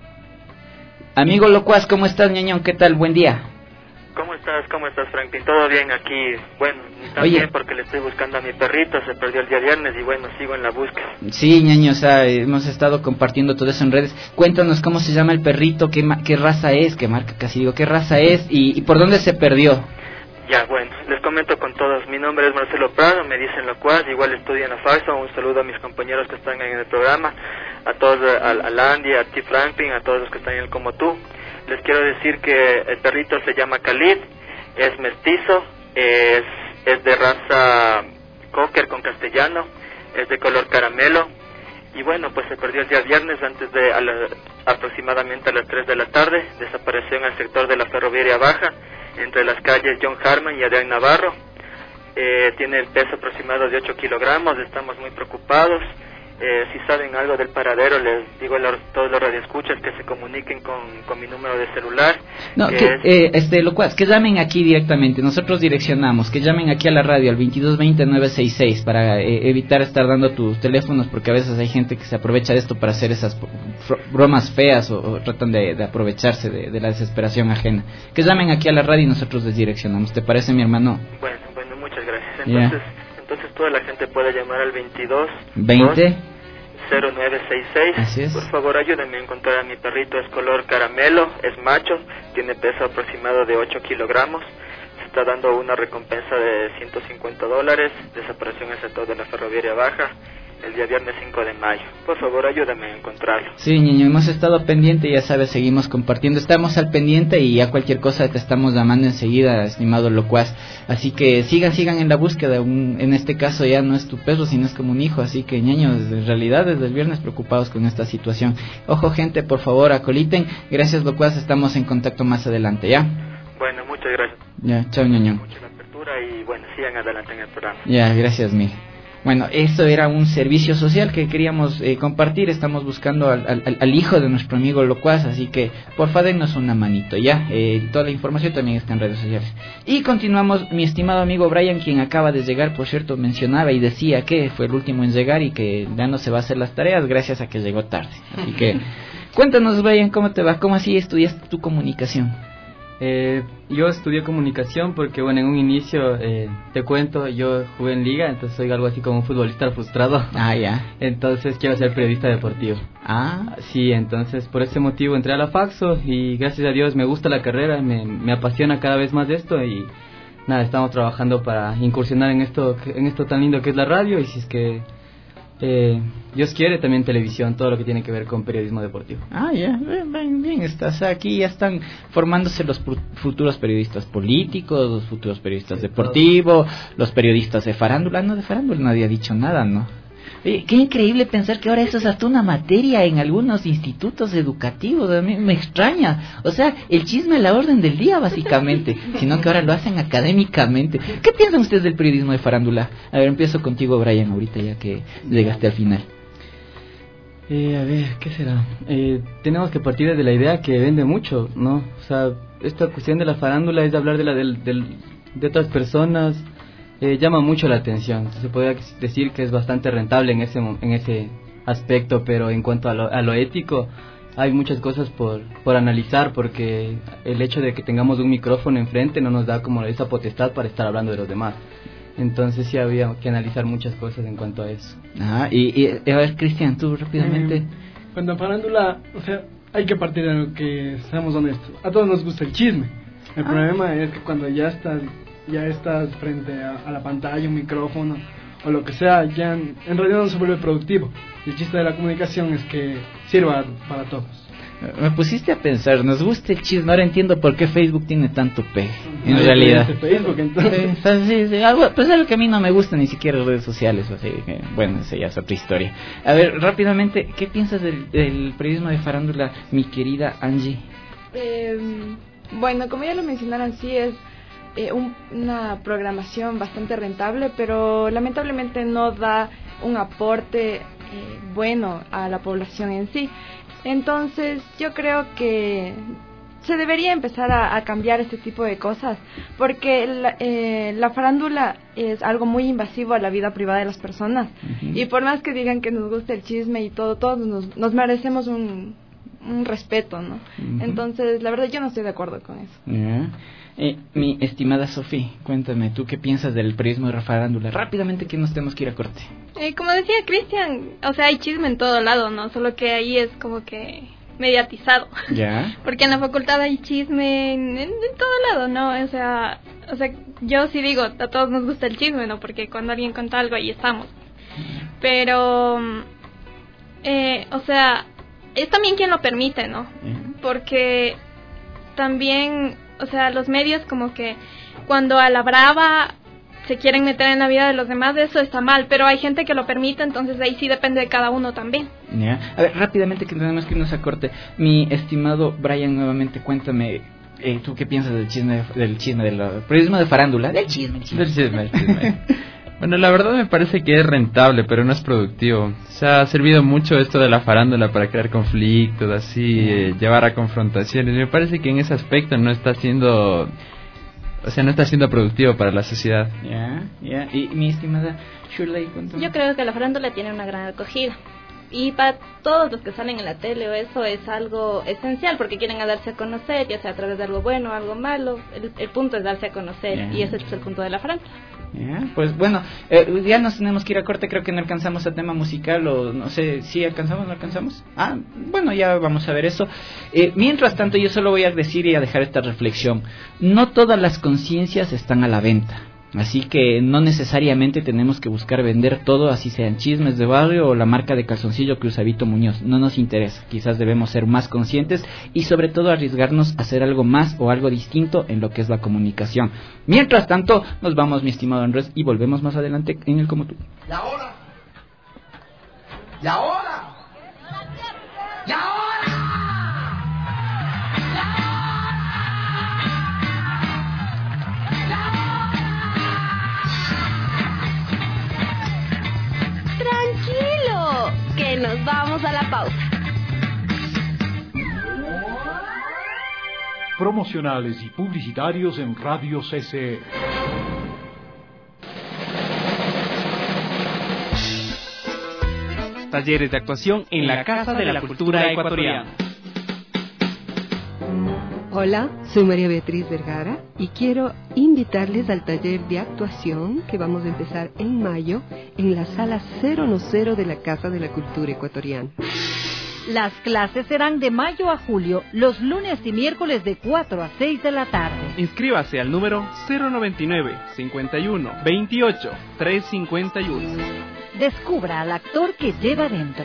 Amigo Locuaz, ¿cómo estás, ñañón? ¿Qué tal? Buen día. ¿Cómo estás, Franklin? ¿Todo bien aquí? Bueno, también porque le estoy buscando a mi perrito, se perdió el día viernes y bueno, sigo en la búsqueda. Sí, ñaño, o sea, hemos estado compartiendo todo eso en redes. Cuéntanos cómo se llama el perrito, qué raza es, qué marca, casi digo, qué raza es y por dónde se perdió. Ya, bueno, les comento con todos. Mi nombre es Marcelo Prado, me dicen Locuaz, igual estudio en la FARSA. Un saludo a mis compañeros que están en el programa, a todos, a Landy, a ti Franklin, a todos los que están en el Como Tú. Les quiero decir que el perrito se llama Khalid, es mestizo, es de raza cocker con castellano, es de color caramelo. Y bueno, pues se perdió el día viernes aproximadamente a las 3 de la tarde, desapareció en el sector de la Ferroviaria Baja, entre las calles John Harman y Adrián Navarro. Tiene el peso aproximado de 8 kilogramos, estamos muy preocupados. Si saben algo del paradero, les digo a todos los radioescuchas que se comuniquen con mi número de celular. No, Locuaz, que llamen aquí directamente, nosotros direccionamos, que llamen aquí a la radio al 2220-966 para evitar estar dando tus teléfonos, porque a veces hay gente que se aprovecha de esto para hacer esas bromas feas o tratan de aprovecharse de la desesperación ajena. Que llamen aquí a la radio y nosotros les direccionamos, ¿te parece, mi hermano? Bueno, muchas gracias. Entonces toda la gente puede llamar al 20 0966. Así es. Por favor, ayúdenme a encontrar a mi perrito. Es color caramelo, es macho, tiene peso aproximado de 8 kilogramos. Se está dando una recompensa de $150. Desapareció en el sector de la Ferroviaria Baja el día viernes 5 de mayo. Por favor, ayúdame a encontrarlo. Sí, niño, hemos estado pendiente, ya sabes, seguimos compartiendo, estamos al pendiente y ya cualquier cosa te estamos llamando enseguida, estimado Locuaz. Así que sigan en la búsqueda. En este caso ya no es tu perro, sino es como un hijo. Así que, ñaños, en realidad desde el viernes preocupados con esta situación. Ojo, gente, por favor, acoliten. Gracias, Locuaz, estamos en contacto más adelante, ¿ya? Bueno, muchas gracias. Ya, chao, ñaño. Mucha apertura y bueno, sigan adelante en el programa. Ya, gracias, mi. Bueno, eso era un servicio social que queríamos compartir. Estamos buscando al hijo de nuestro amigo Locuaz, así que porfa dennos una manito, ¿ya? Toda la información también está en redes sociales. Y continuamos, mi estimado amigo Brian, quien acaba de llegar, por cierto, mencionaba y decía que fue el último en llegar y que ya no se va a hacer las tareas gracias a que llegó tarde. Así que cuéntanos, Brian, ¿cómo te va? ¿Cómo así estudiaste tu comunicación? Yo estudié comunicación porque, bueno, en un inicio, te cuento, yo jugué en liga, entonces soy algo así como un futbolista frustrado. Ah, ya. Entonces quiero ser periodista deportivo. Ah. Sí, entonces por ese motivo entré a la Faxo y gracias a Dios me gusta la carrera, me apasiona cada vez más esto y nada, estamos trabajando para incursionar en esto tan lindo que es la radio y si es que Dios quiere, también televisión, todo lo que tiene que ver con periodismo deportivo. Ah, ya, bien, estás aquí, ya están formándose los futuros periodistas políticos, los futuros periodistas deportivos, los periodistas de farándula. No, de farándula nadie ha dicho nada, ¿no? Qué increíble pensar que ahora eso es hasta una materia en algunos institutos educativos. A mí me extraña. O sea, el chisme a la orden del día, básicamente. Sino que ahora lo hacen académicamente. ¿Qué piensan ustedes del periodismo de farándula? A ver, empiezo contigo, Brian, ahorita ya que llegaste al final. A ver, ¿qué será? Tenemos que partir de la idea que vende mucho, ¿no? O sea, esta cuestión de la farándula es de hablar de otras personas. Llama mucho la atención. Se podría decir que es bastante rentable en ese aspecto, pero en cuanto a lo ético, hay muchas cosas por analizar, porque el hecho de que tengamos un micrófono enfrente no nos da como esa potestad para estar hablando de los demás. Entonces sí había que analizar muchas cosas en cuanto a eso. Ah, y a ver, Cristian, tú rápidamente. Cuando en farándula, o sea, hay que partir de lo que seamos honestos. A todos nos gusta el chisme. El problema es que cuando ya estás frente a la pantalla, un micrófono o lo que sea, ya en realidad no se vuelve productivo. El chiste de la comunicación es que sirva para todos. Me pusiste a pensar, nos gusta el chisme, ahora entiendo por qué Facebook tiene tanto pegue, en realidad. Facebook, entonces. Sí, algo, pues es algo que a mí no me gusta, ni siquiera redes sociales, así que, bueno, esa ya es otra historia. A ver, rápidamente, ¿qué piensas del periodismo de farándula, mi querida Angie? Bueno, como ya lo mencionaron, sí es una programación bastante rentable, pero lamentablemente no da un aporte bueno a la población en sí. Entonces yo creo que se debería empezar a cambiar este tipo de cosas, porque la farándula es algo muy invasivo a la vida privada de las personas. Y por más que digan que nos gusta el chisme y todo, todos nos merecemos un respeto, ¿no? Entonces la verdad yo no estoy de acuerdo con eso. Mi estimada Sofía, cuéntame, ¿tú qué piensas del periodismo de farándula? Rápidamente, que nos tenemos que ir a corte. Como decía Cristian, o sea, hay chisme en todo lado, ¿no? Solo que ahí es como que mediatizado. ¿Ya? Porque en la facultad hay chisme en todo lado, ¿no? O sea, yo sí digo, a todos nos gusta el chisme, ¿no? Porque cuando alguien cuenta algo, ahí estamos. Pero, o sea, es también quien lo permite, ¿no? Porque también, o sea, los medios como que cuando a la brava se quieren meter en la vida de los demás, eso está mal, pero hay gente que lo permite, entonces ahí sí depende de cada uno también. A ver, rápidamente, que tenemos que irnos a corte. Mi estimado Brian, nuevamente cuéntame, ¿tú qué piensas del chisme del periodismo de farándula? Del chisme. Bueno, la verdad me parece que es rentable, pero no es productivo. Se ha servido mucho esto de la farándula para crear conflictos, así, llevar a confrontaciones. Me parece que en ese aspecto no está siendo... O sea, no está siendo productivo para la sociedad. Y mi estimada Shirley, cuéntame. Yo creo que la farándula tiene una gran acogida. Y para todos los que salen en la tele, eso es algo esencial, porque quieren darse a conocer, ya sea a través de algo bueno o algo malo. El punto es darse a conocer, y ese es el punto de la farándula. Pues bueno, ya nos tenemos que ir a corte. Creo que no alcanzamos a tema musical, o no sé si alcanzamos o no alcanzamos. Bueno, ya vamos a ver eso. Mientras tanto, yo solo voy a decir y a dejar esta reflexión: no todas las conciencias están a la venta, así que no necesariamente tenemos que buscar vender todo, así sean chismes de barrio o la marca de calzoncillo que usa Vito Muñoz. No nos interesa. Quizás debemos ser más conscientes y sobre todo arriesgarnos a hacer algo más o algo distinto en lo que es la comunicación. Mientras tanto, nos vamos, mi estimado Andrés, y volvemos más adelante en el Como Tú. ¿Y ahora? ¿Y ahora? ¿Y ahora? Tranquilo, que nos vamos a la pausa. Promocionales y publicitarios en Radio CCE. Talleres de actuación en la Casa de la Cultura Ecuatoriana. Hola, soy María Beatriz Vergara y quiero invitarles al taller de actuación que vamos a empezar en mayo en la sala 010 de la Casa de la Cultura Ecuatoriana. Las clases serán de mayo a julio, los lunes y miércoles de 4 a 6 de la tarde. Inscríbase al número 099 51 28 351. Descubra al actor que lleva dentro.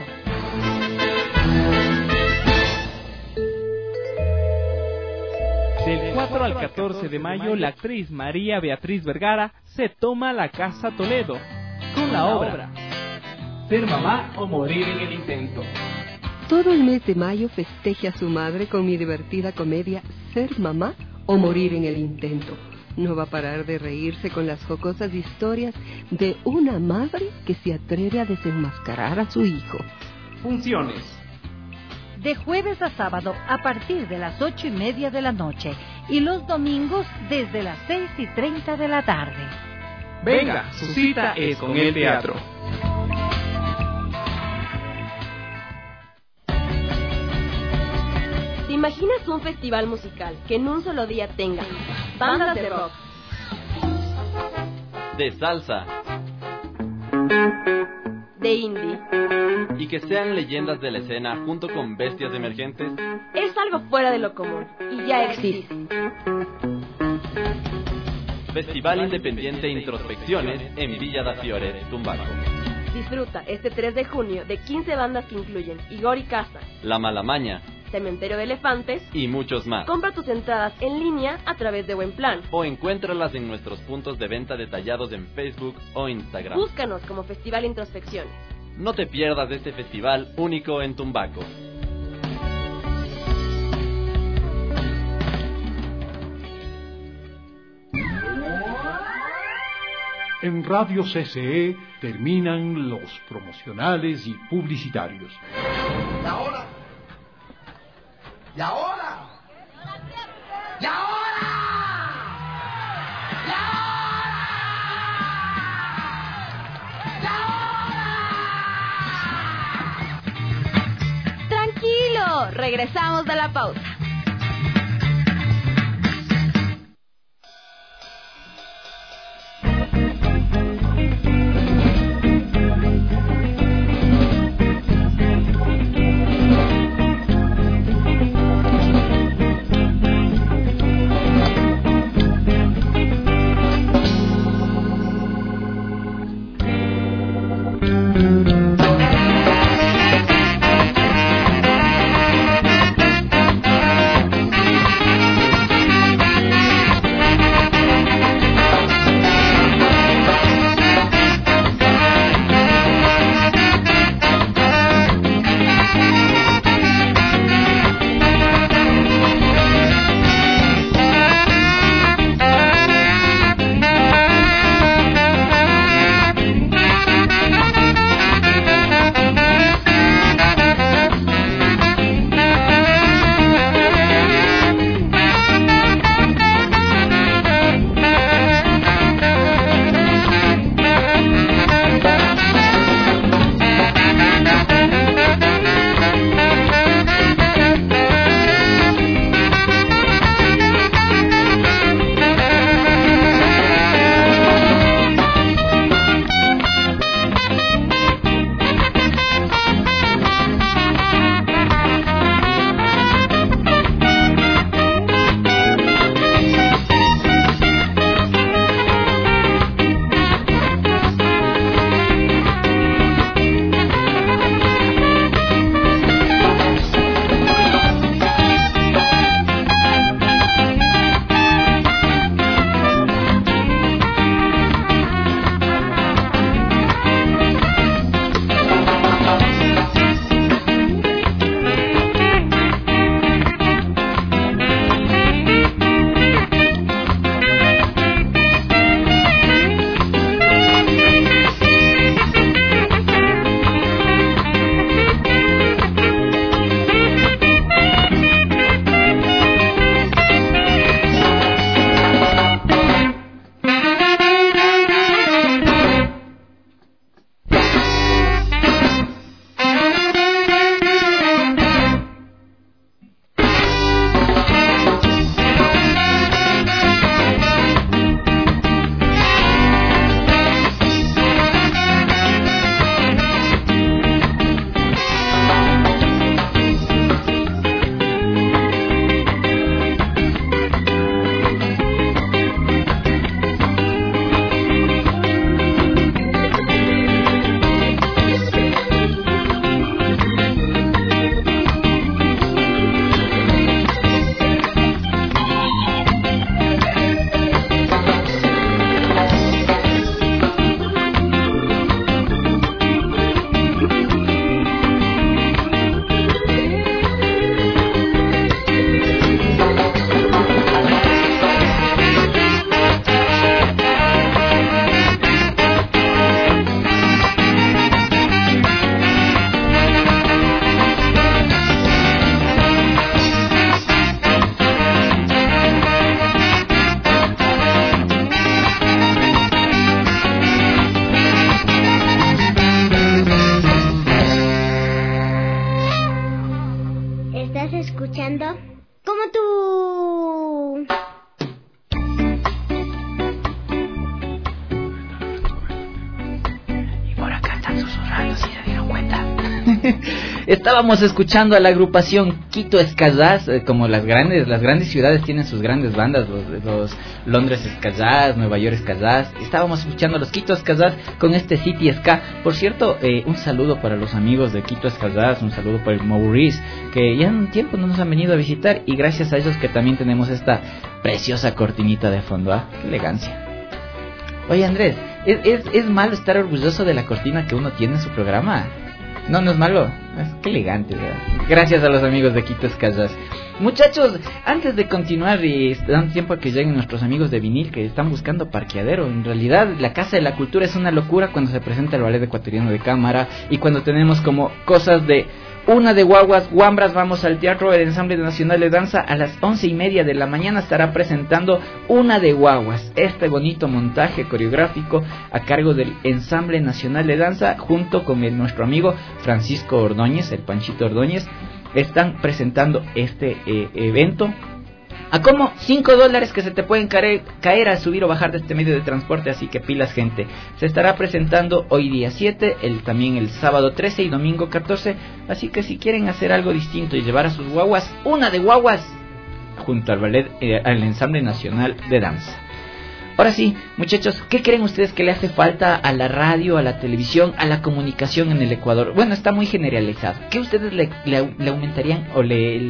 Del 4 al 14 de mayo, la actriz María Beatriz Vergara se toma la Casa Toledo con la obra Ser mamá o morir en el intento. Todo el mes de mayo festeje a su madre con mi divertida comedia Ser mamá o morir en el intento. No va a parar de reírse con las jocosas historias de una madre que se atreve a desenmascarar a su hijo. Funciones de jueves a sábado a partir de las 8:30 de la noche y los domingos desde las 6:30 de la tarde. Venga, su cita es con el teatro. ¿Te imaginas un festival musical que en un solo día tenga bandas de rock, de salsa, de indie, y que sean leyendas de la escena junto con bestias emergentes? Es algo fuera de lo común y ya existe. Festival Independiente Introspecciones en Villa da Fiore, Tumbaco. Disfruta este 3 de junio de 15 bandas que incluyen Igor y Casa, La Malamaña, Cementerio de Elefantes y muchos más. Compra tus entradas en línea a través de Buenplan O encuéntralas en nuestros puntos de venta detallados en Facebook o Instagram. Búscanos como Festival Introspecciones. No te pierdas de este festival único en Tumbaco. En Radio CCE terminan los promocionales y publicitarios. ¿Y ahora? ¿Y ahora? ¿Y ahora? ¿Y ahora? Tranquilo, regresamos de la pausa. Estábamos escuchando a la agrupación Quito Escazaz, como las grandes ciudades tienen sus grandes bandas, los Londres Escazaz, Nueva York Escazaz. Estábamos escuchando a los Quito Escazaz con este City Ska. Por cierto, un saludo para los amigos de Quito Escazaz, un saludo para el Maurice, que ya en un tiempo no nos han venido a visitar, y gracias a ellos que también tenemos esta preciosa cortinita de fondo. ¡Qué elegancia! Oye, Andrés, ¿es malo estar orgulloso de la cortina que uno tiene en su programa? No es malo. Qué elegante, ¿verdad? Gracias a los amigos de Quito Escazaz. Muchachos, antes de continuar y dando tiempo a que lleguen nuestros amigos de vinil que están buscando parqueadero, en realidad la Casa de la Cultura es una locura cuando se presenta el Ballet Ecuatoriano de Cámara y cuando tenemos como cosas de una de guaguas, guambras. Vamos al teatro, el Ensamble Nacional de Danza a las 11:30 de la mañana estará presentando Una de guaguas, este bonito montaje coreográfico a cargo del Ensamble Nacional de Danza junto con nuestro amigo Francisco Ordóñez, el Panchito Ordóñez. Están presentando este evento a como $5 que se te pueden caer al subir o bajar de este medio de transporte, así que pilas, gente. Se estará presentando hoy día 7, también el sábado 13 y domingo 14, así que si quieren hacer algo distinto y llevar a sus guaguas, Una de guaguas junto al ballet, al Ensamble Nacional de Danza. Ahora sí, muchachos, ¿qué creen ustedes que le hace falta a la radio, a la televisión, a la comunicación en el Ecuador? Bueno, está muy generalizado. ¿Qué ustedes le aumentarían o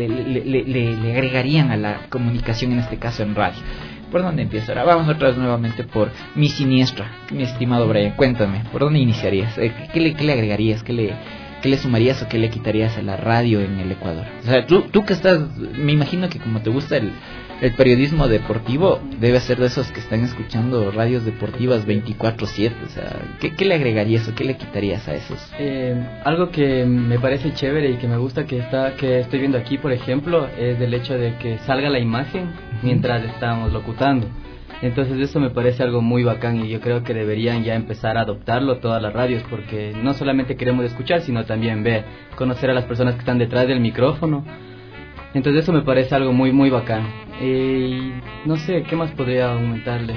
le agregarían a la comunicación, en este caso en radio? ¿Por dónde empiezo? Ahora vamos otra vez nuevamente por mi siniestra, mi estimado Brian. Cuéntame, ¿por dónde iniciarías? ¿Qué le agregarías? ¿Qué le sumarías o qué le quitarías a la radio en el Ecuador? O sea, tú que estás, me imagino que como te gusta el periodismo deportivo, debe ser de esos que están escuchando radios deportivas 24/7. O sea, ¿qué le agregarías o qué le quitarías a esos? Algo que me parece chévere y que me gusta que estoy viendo aquí, por ejemplo, es el hecho de que salga la imagen mientras estamos locutando. Entonces eso me parece algo muy bacán y yo creo que deberían ya empezar a adoptarlo todas las radios, porque no solamente queremos escuchar, sino también ver, conocer a las personas que están detrás del micrófono. Entonces eso me parece algo muy muy bacán. No sé, ¿qué más podría aumentarle?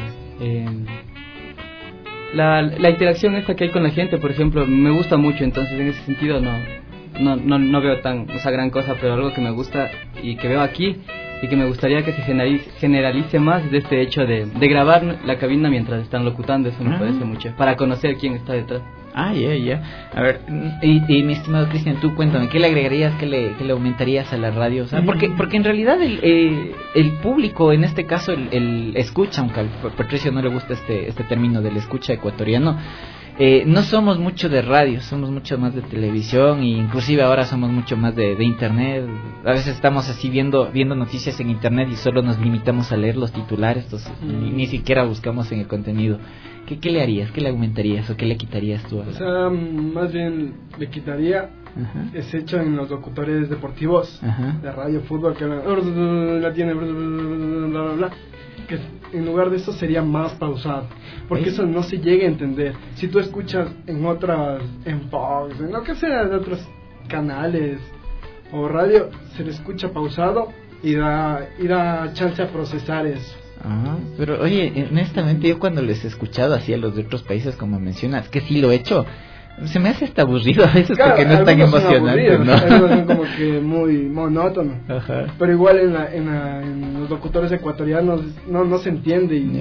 La interacción esta que hay con la gente, por ejemplo, me gusta mucho, entonces en ese sentido no veo gran cosa, pero algo que me gusta y que veo aquí y que me gustaría que se generalice más de este hecho de grabar la cabina mientras están locutando. Eso me parece mucho, para conocer quién está detrás. Ya. A ver, y mi estimado Cristian, tú cuéntame, ¿qué le agregarías, qué le aumentarías a la radio? O sea, porque en realidad el público, en este caso el escucha, aunque a Patricio no le gusta este término del escucha ecuatoriano, no somos mucho de radio, somos mucho más de televisión, e inclusive ahora somos mucho más de internet. A veces estamos así viendo noticias en internet y solo nos limitamos a leer los titulares, ni siquiera buscamos en el contenido. ¿Qué le harías? ¿Qué le aumentarías o qué le quitarías tú? O sea, más bien le quitaría ese hecho en los locutores deportivos de radio, fútbol, que la tiene bla bla bla, que en lugar de eso sería más pausado, porque eso no se llega a entender. Si tú escuchas en Fox, en lo que sea, de otros canales o radio, se le escucha pausado y da chance a procesar eso. Pero oye, honestamente yo cuando les he escuchado así a los de otros países, como mencionas, que sí lo he hecho, se me hace hasta aburrido a veces, claro, porque no es tan emocionante, ¿no? Algunos son como que muy monótonos. Pero igual en los locutores ecuatorianos no se entiende y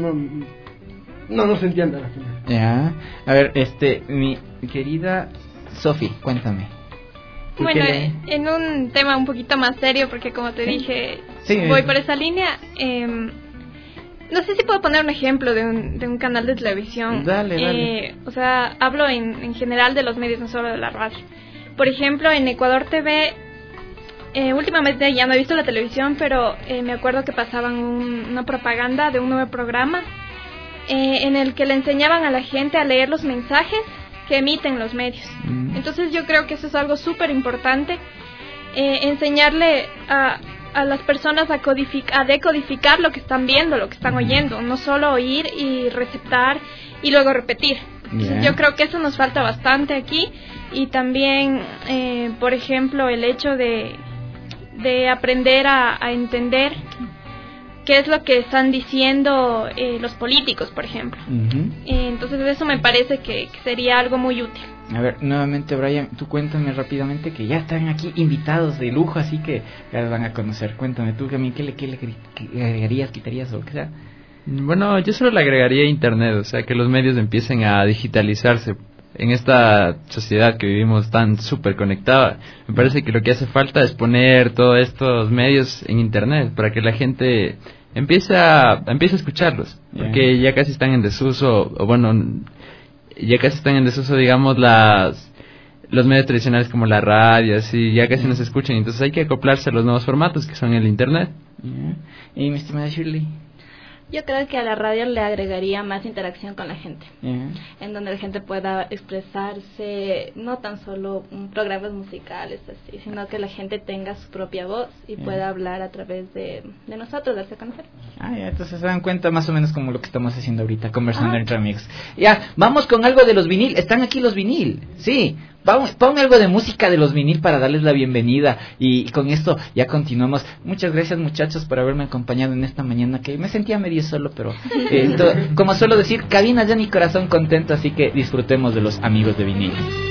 no se entiende al final. Ya. A ver, mi querida Sofi, cuéntame. Bueno, en un tema un poquito más serio, porque como te dije, voy por esa línea. No sé si puedo poner un ejemplo de un canal de televisión. Dale. O sea, hablo en general de los medios, no solo de la radio. Por ejemplo, en Ecuador TV, últimamente ya no he visto la televisión, pero me acuerdo que pasaban una propaganda de un nuevo programa en el que le enseñaban a la gente a leer los mensajes que emiten los medios. Entonces yo creo que eso es algo súper importante, enseñarle a las personas a decodificar lo que están viendo, lo que están oyendo, no solo oír y receptar y luego repetir. Entonces, yo creo que eso nos falta bastante aquí, y también, por ejemplo, el hecho de aprender a entender qué es lo que están diciendo los políticos, por ejemplo. Entonces eso me parece que sería algo muy útil. A ver, nuevamente Brian, tú cuéntame rápidamente que ya están aquí invitados de lujo, así que ya los van a conocer. Cuéntame tú, Camille, ¿qué le agregarías, quitarías o lo que sea? Bueno, yo solo le agregaría internet, o sea, que los medios empiecen a digitalizarse. En esta sociedad que vivimos tan súper conectada, me parece que lo que hace falta es poner todos estos medios en internet para que la gente empiece a escucharlos, porque ya casi están en desuso, o bueno, ya casi están en desuso, digamos, los medios tradicionales como la radio, así, ya casi no se escuchan, entonces hay que acoplarse a los nuevos formatos que son el internet. Y mi estimada Shirley, yo creo que a la radio le agregaría más interacción con la gente, en donde la gente pueda expresarse, no tan solo programas musicales así, sino que la gente tenga su propia voz y pueda hablar a través de nosotros, darse a conocer. Ya, entonces se dan cuenta más o menos como lo que estamos haciendo ahorita, conversando entre amigos. Ya, vamos con algo de los vinil, están aquí los vinil, sí. Ponme algo de música de los vinil para darles la bienvenida y con esto ya continuamos. Muchas gracias, muchachos, por haberme acompañado en esta mañana que me sentía medio solo, pero como suelo decir, cabina ya mi corazón contento, así que disfrutemos de los amigos de vinil.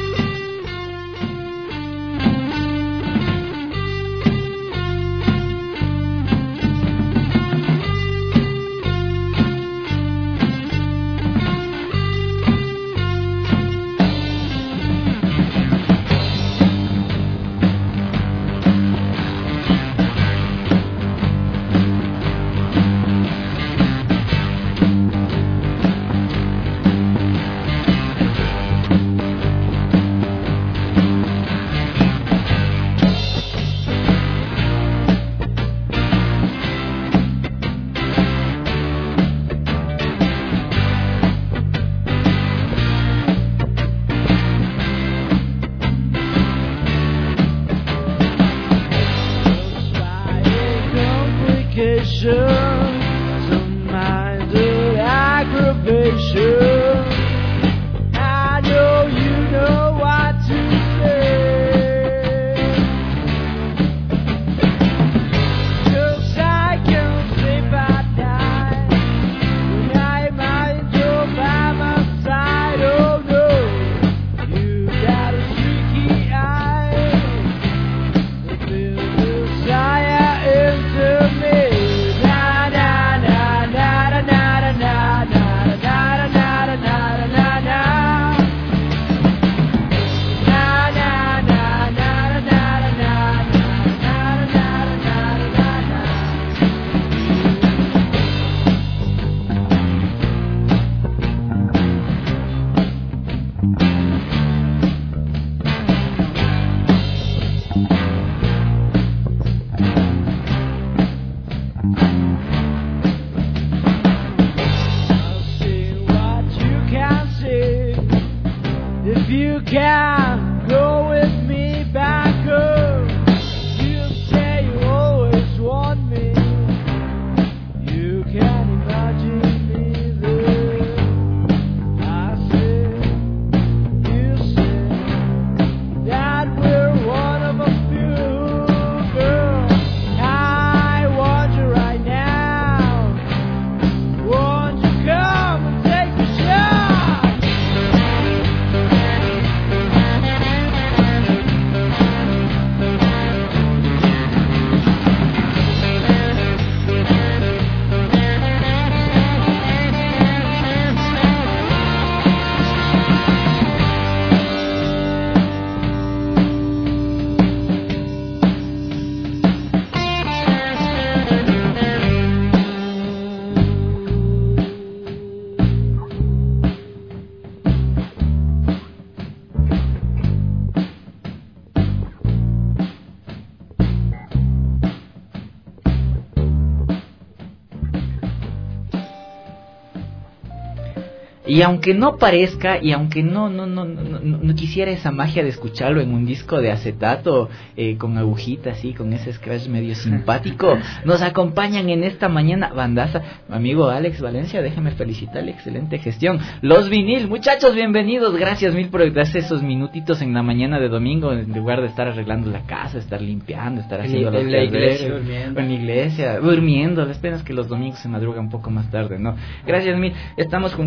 Y aunque no parezca, y aunque no quisiera esa magia de escucharlo en un disco de acetato con agujitas y con ese scratch medio simpático, nos acompañan en esta mañana bandaza. Amigo Alex Valencia, déjeme felicitarle, excelente gestión. Los vinil, muchachos, bienvenidos, gracias mil por darse esos minutitos en la mañana de domingo, en lugar de estar arreglando la casa, estar limpiando, estar haciendo en la iglesia, durmiendo. En la iglesia, durmiendo. Las penas que los domingos se madruga un poco más tarde, ¿no? Gracias mil. Estamos junto a Ricardo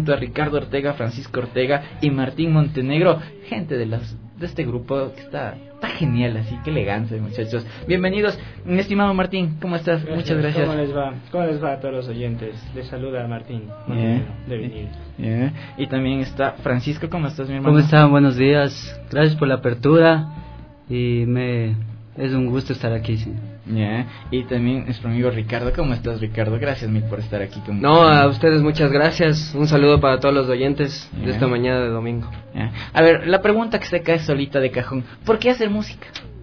Leonardo Ortega, Francisco Ortega y Martín Montenegro, gente de este grupo que está genial, así que elegancia, muchachos. Bienvenidos, mi estimado Martín, ¿cómo estás? Muchas gracias. ¿Cómo les va a todos los oyentes? Les saluda Martín de Vinil. Y también está Francisco, ¿cómo estás, mi hermano? ¿Cómo están? Buenos días, gracias por la apertura y es un gusto estar aquí, sí. Y también nuestro amigo Ricardo. ¿Cómo estás, Ricardo? Gracias mil por estar aquí conmigo. No, a ustedes muchas gracias. Un saludo para todos los oyentes de esta mañana de domingo. A ver, la pregunta que se cae solita de cajón: ¿por qué hacer música?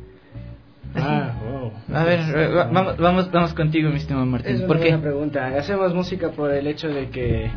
A ver, vamos contigo, mi estimado Martín. ¿Por qué? Es una buena pregunta. Hacemos música por el hecho de que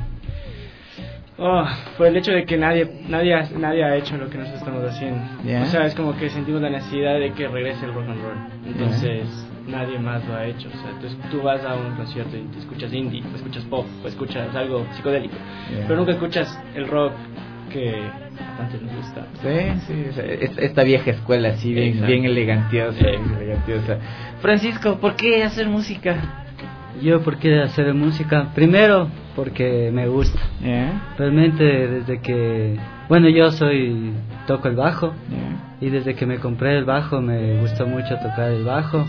nadie ha hecho lo que nosotros estamos haciendo. O sea, es como que sentimos la necesidad de que regrese el rock and roll. Entonces, nadie más lo ha hecho. O sea, tú vas a un concierto y te escuchas indie, o escuchas pop, o escuchas algo psicodélico, pero nunca escuchas el rock que antes nos gusta. Sí, esta vieja escuela así, bien elegantiosa. Francisco, ¿por qué hacer música? Yo, ¿por qué hacer música? Primero, porque me gusta. Realmente, desde que... Bueno, yo toco el bajo. Y desde que me compré el bajo, me gustó mucho tocar el bajo.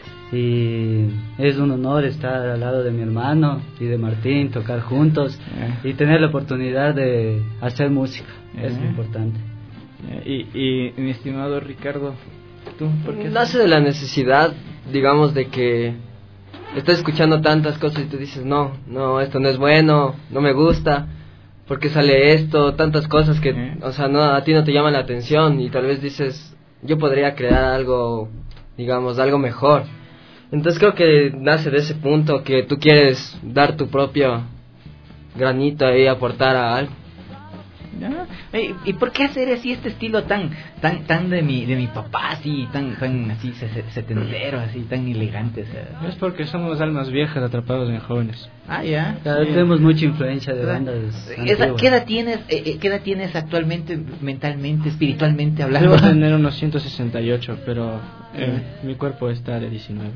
Y es un honor estar al lado de mi hermano y de Martín, tocar juntos y tener la oportunidad de hacer música. Es lo importante. Y mi estimado Ricardo, ¿tú por qué? Nace de la necesidad, digamos, de que estás escuchando tantas cosas y tú dices, no, esto no es bueno, no me gusta, porque sale esto, tantas cosas que, o sea, a ti no te llaman la atención y tal vez dices, yo podría crear algo, digamos, algo mejor. Entonces creo que nace de ese punto que tú quieres dar tu propio granito y aportar a algo. ¿Y por qué hacer así este estilo tan de mi papá, así tan así setentero, así tan elegante? O sea. Es porque somos almas viejas atrapados en jóvenes. Claro, tenemos mucha influencia de bandas antiguas. ¿Qué edad tienes actualmente, mentalmente, espiritualmente hablando? Debo tener unos 168, pero mi cuerpo está de 19.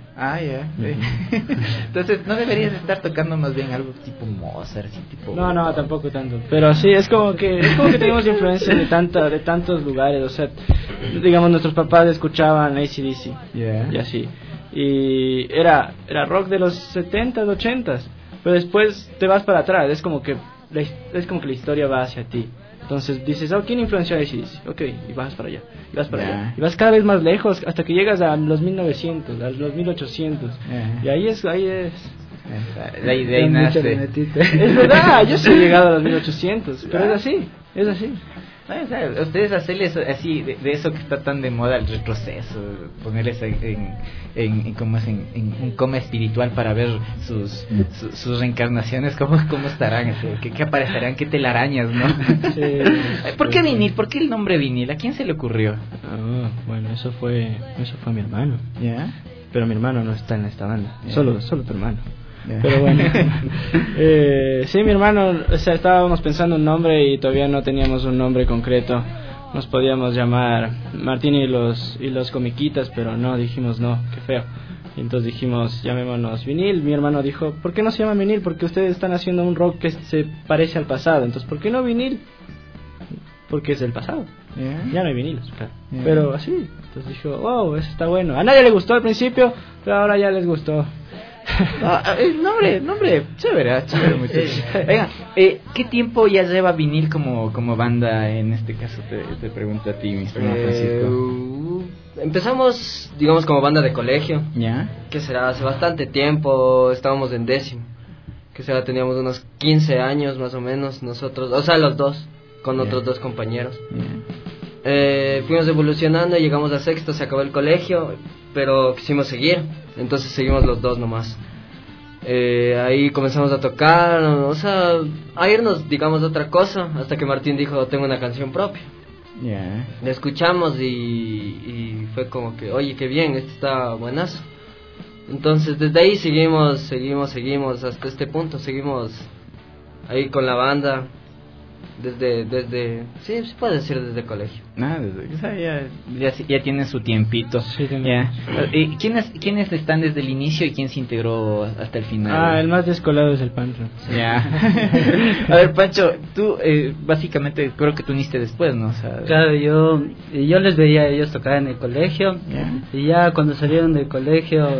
Entonces, ¿no deberías estar tocando más bien algo tipo Mozart? Tipo... No, tampoco tanto. Pero sí, es como que tenemos influencia de tantos lugares. O sea, digamos, nuestros papás escuchaban AC/DC y así. Y era rock de los 70s, 80s. Pero después te vas para atrás. Es como que la historia va hacia ti. Entonces dices, ¿quién influenció a AC/DC? Ok, y vas para allá, y vas para allá. Y vas cada vez más lejos hasta que llegas a los 1900, a los 1800. Y ahí es. La idea nace. Es verdad, yo sí he llegado a los 1800, pero es así. Ustedes hacerles así de eso que está tan de moda, el retroceso, ponerles en un coma espiritual para ver sus reencarnaciones, cómo estarán, qué aparecerán, qué telarañas, ¿no? Sí. ¿Por qué vinil? ¿Por qué el nombre vinil? ¿A quién se le ocurrió? Bueno, eso fue mi hermano. Pero mi hermano no está en esta banda, solo tu hermano. Pero bueno, sí, mi hermano, o sea, estábamos pensando un nombre y todavía no teníamos un nombre concreto. Nos podíamos llamar Martín y los comiquitas, pero no, dijimos no, qué feo. Y entonces dijimos, llamémonos Vinil. Mi hermano dijo, ¿por qué no se llama Vinil? Porque ustedes están haciendo un rock que se parece al pasado. Entonces, ¿por qué no Vinil? Porque es del pasado. Ya no hay vinilos, claro. Pero así, entonces dijo, eso está bueno. A nadie le gustó al principio, pero ahora ya les gustó. El nombre chévere muchachos. Venga, ¿qué tiempo ya lleva Vinil como banda? En este caso te pregunto a ti, mi estimado Francisco. Empezamos, digamos, como banda de colegio. Que será hace bastante tiempo. Estábamos en 10º. Que será, teníamos unos 15 años más o menos nosotros, o sea, los dos, con otros dos compañeros. Fuimos evolucionando y llegamos a 6º, se acabó el colegio, pero quisimos seguir, entonces seguimos los dos nomás. Ahí comenzamos a tocar, o sea, a irnos, digamos, de otra cosa, hasta que Martín dijo, tengo una canción propia. La escuchamos y fue como que, oye, qué bien, esto está buenazo. Entonces desde ahí seguimos hasta este punto, seguimos ahí con la banda. Desde sí, se puede decir desde colegio. Ya tiene su tiempito. Sí, ya. ¿Y quiénes están desde el inicio y quién se integró hasta el final? El más descolado es el Pancho. Ya. A ver, Pancho, tú básicamente creo que tú uniste después, ¿no? O sea, claro, yo les veía a ellos tocar en el colegio, y ya cuando salieron del colegio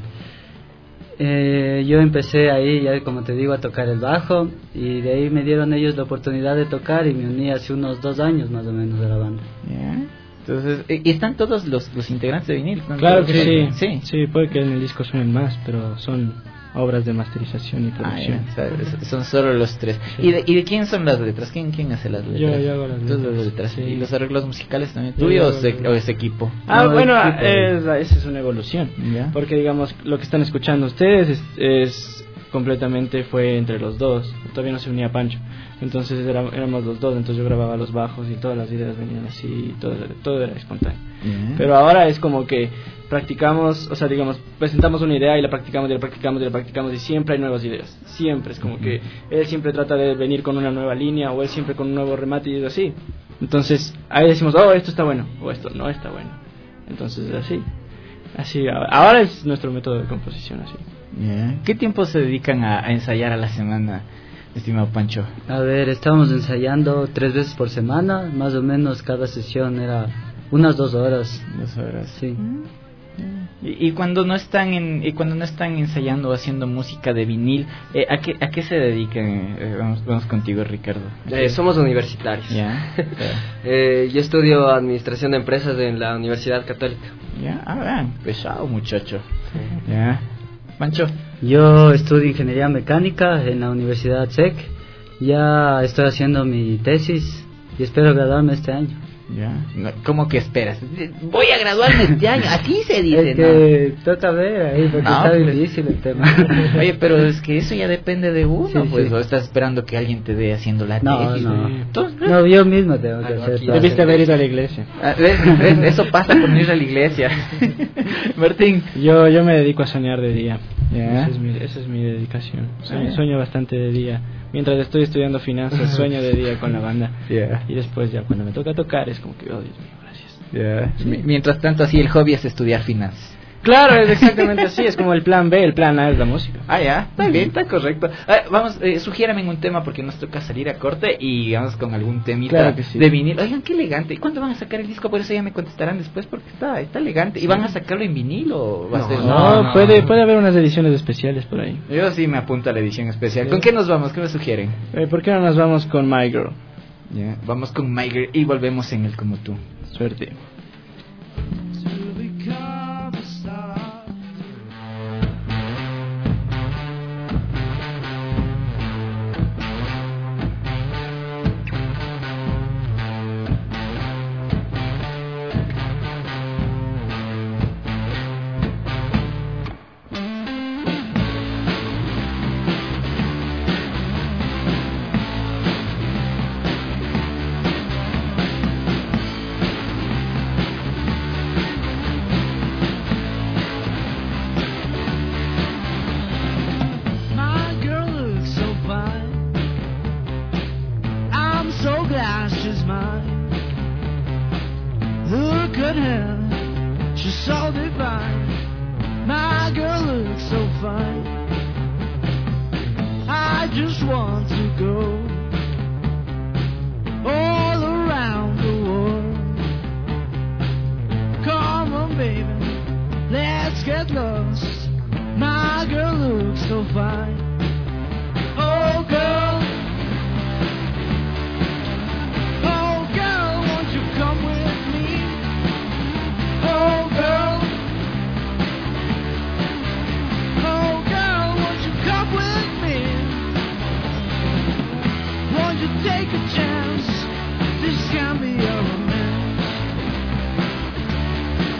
yo empecé ahí, ya como te digo, a tocar el bajo, y de ahí me dieron ellos la oportunidad de tocar y me uní hace unos 2 años más o menos de la banda. Entonces, ¿y están todos los integrantes de vinil? Claro que sí, puede que en el disco suenen más, pero son obras de masterización y producción. Son solo los 3. ¿Y de quién son las letras? ¿Quién hace las letras? Yo hago las letras. ¿Y los arreglos musicales también tuyos o ese equipo? Esa es una evolución. Porque, digamos, lo que están escuchando ustedes es completamente fue entre los dos. Todavía no se unía Pancho. Entonces éramos los dos, entonces yo grababa los bajos y todas las ideas venían así, todo era espontáneo. Pero ahora es como que practicamos, o sea, digamos, presentamos una idea y la practicamos y siempre hay nuevas ideas. Siempre es como que él siempre trata de venir con una nueva línea o él siempre con un nuevo remate y es así. Entonces ahí decimos, esto está bueno o esto no está bueno. Entonces así ahora es nuestro método de composición así. ¿Qué tiempo se dedican a ensayar a la semana, estimado Pancho? A ver, estábamos ensayando 3 veces por semana, más o menos cada sesión era unas 2 horas. 2 horas. Sí. Y cuando no están ensayando o haciendo música de vinil, ¿a qué se dedican? Vamos contigo, Ricardo. Somos universitarios. Yo estudio administración de empresas en la Universidad Católica. Pesado muchacho. Sí. Pancho. Yo estudio ingeniería mecánica en la Universidad SEC. Ya estoy haciendo mi tesis y espero graduarme este año. ¿Cómo que esperas? Voy a graduarme este año, así se dice. Es que toca ver ahí porque está difícil el tema. Oye, pero es que eso ya depende de uno, pues. ¿O estás esperando que alguien te dé haciendo la tesis? No, yo mismo tengo que hacer. Debiste haber ido a la iglesia. Eso pasa por no ir a la iglesia. Martín. Yo me dedico a soñar de día. Esa es mi dedicación. Sueño bastante de día. Mientras estoy estudiando finanzas, sueño de día con la banda. Y después ya cuando me toca tocar es como que, Dios mío, gracias. Mientras tanto, así el hobby es estudiar finanzas. Claro, es exactamente así, es como el plan B, el plan A es la música. Está bien, está correcto. Vamos, sugiérame un tema porque nos toca salir a corte y vamos con algún temita de vinil. Oigan, qué elegante. ¿Y cuándo van a sacar el disco? Por eso ya me contestarán después porque está elegante. ¿Y van a sacarlo en vinil o va a ser? No, puede haber unas ediciones especiales por ahí. Yo sí me apunto a la edición especial. ¿Con qué nos vamos? ¿Qué me sugieren? ¿Por qué no nos vamos con My Girl? Vamos con My Girl y volvemos en el Como Tú. Suerte.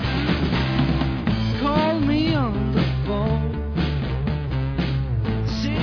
See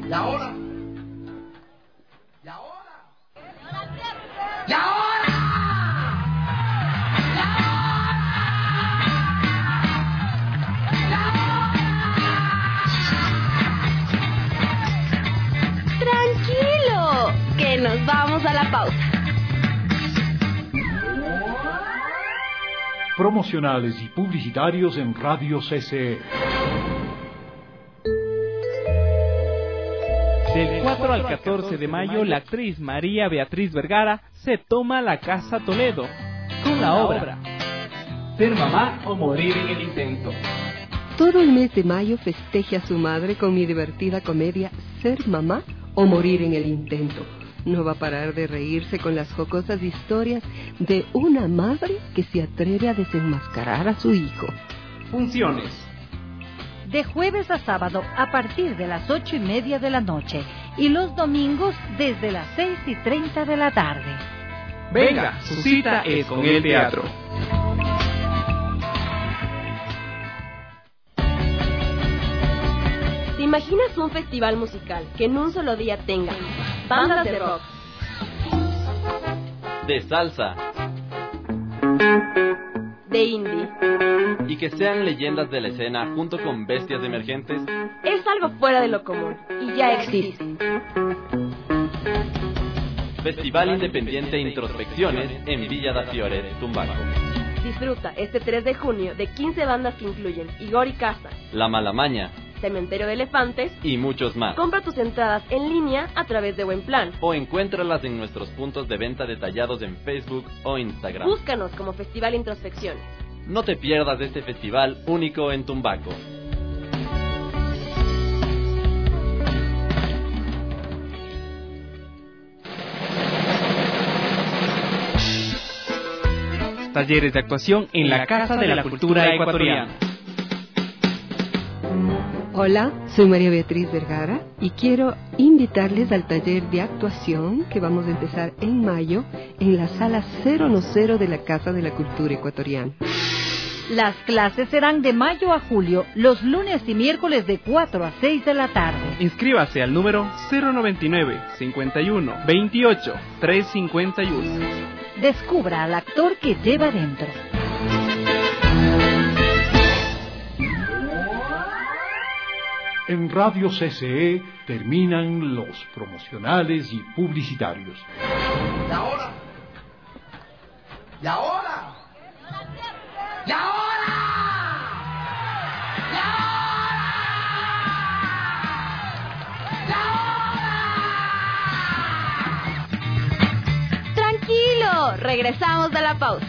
¿Y ahora? ¿Y ahora? Tranquilo, que nos vamos a la pausa. Promocionales y publicitarios en Radio CCE. Del 4 al 14 de mayo, la actriz María Beatriz Vergara se toma la Casa Toledo con la obra Ser mamá o morir en el intento. Todo el mes de mayo festeje a su madre con mi divertida comedia Ser mamá o morir en el intento. No va a parar de reírse con las jocosas historias de una madre que se atreve a desenmascarar a su hijo. Funciones. De jueves a sábado a partir de las 8:30 de la noche y los domingos desde las 6:30 de la tarde. Venga, su cita es con el teatro. ¿Te imaginas un festival musical que en un solo día tenga bandas de rock, de salsa de indie y que sean leyendas de la escena junto con bestias emergentes? Es algo fuera de lo común y ya existe. Festival Independiente Introspecciones en Villa da Fiore, Tumbaco. Disfruta este 3 de junio de 15 bandas que incluyen Igor y Casa, La Malamaña, Cementerio de Elefantes y muchos más. Compra tus entradas en línea a través de Buenplan O encuéntralas en nuestros puntos de venta detallados en Facebook o Instagram. Búscanos como Festival Introspecciones. No te pierdas de este festival único en Tumbaco. Talleres de actuación en la Casa de la Cultura Ecuatoriana. Hola, soy María Beatriz Vergara y quiero invitarles al taller de actuación que vamos a empezar en mayo en la sala 010 de la Casa de la Cultura Ecuatoriana. Las clases serán de mayo a julio, los lunes y miércoles de 4 a 6 de la tarde. Inscríbase al número 099 51 28 351. Descubra al actor que lleva dentro. En Radio CCE terminan los promocionales y publicitarios. ¿Y ahora? ¿Y ahora? ¿Y ahora? ¿Y ahora? ¿Y ahora? Tranquilo, regresamos de la pausa.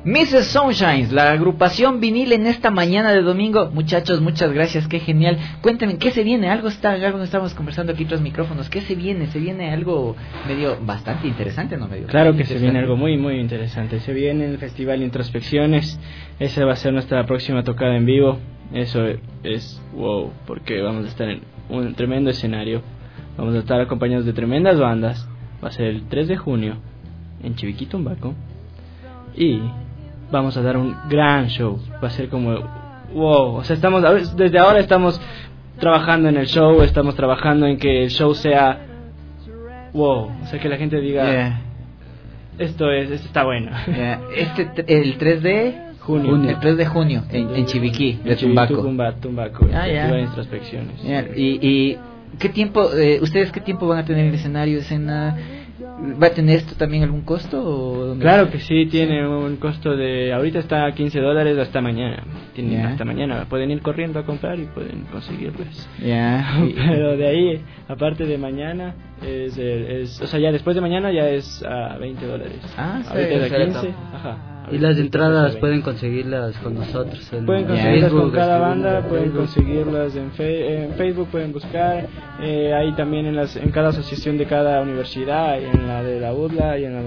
Mrs. Sunshines, la agrupación vinil en esta mañana de domingo. Muchachos, muchas gracias, qué genial. Cuéntame, ¿qué se viene? Algo estamos conversando aquí tras micrófonos. ¿Qué se viene? Se viene algo medio bastante interesante, ¿no? Claro que se viene algo muy, muy interesante. Se viene el Festival Introspecciones. Esa va a ser nuestra próxima tocada en vivo. Eso es wow, porque vamos a estar en un tremendo escenario. Vamos a estar acompañados de tremendas bandas. Va a ser el 3 de junio en Chiviquitumbaco. Y vamos a dar un gran show. Va a ser como wow. O sea, desde ahora estamos trabajando en el show. Estamos trabajando en que el show sea wow. O sea, que la gente diga esto está bueno. El 3 de junio. El 3 de junio en Chiviquí, de Tumbaco. Tumbaco. Festival Introspecciones. ¿Y qué tiempo, ustedes qué tiempo van a tener en el escenario, escena? ¿Va a tener esto también algún costo? ¿O claro que sí, tiene un costo de... Ahorita está a $15 hasta mañana. Hasta mañana. Pueden ir corriendo a comprar y pueden conseguirles. Pero de ahí, aparte de mañana, o sea, ya después de mañana ya es a $20. Ahorita es a 15. Ajá. Y las entradas pueden conseguirlas con nosotros. Pueden conseguirlas con cada banda, pueden conseguirlas en Facebook, pueden buscar. Ahí también en cada asociación de cada universidad, en la de la UDLA y en la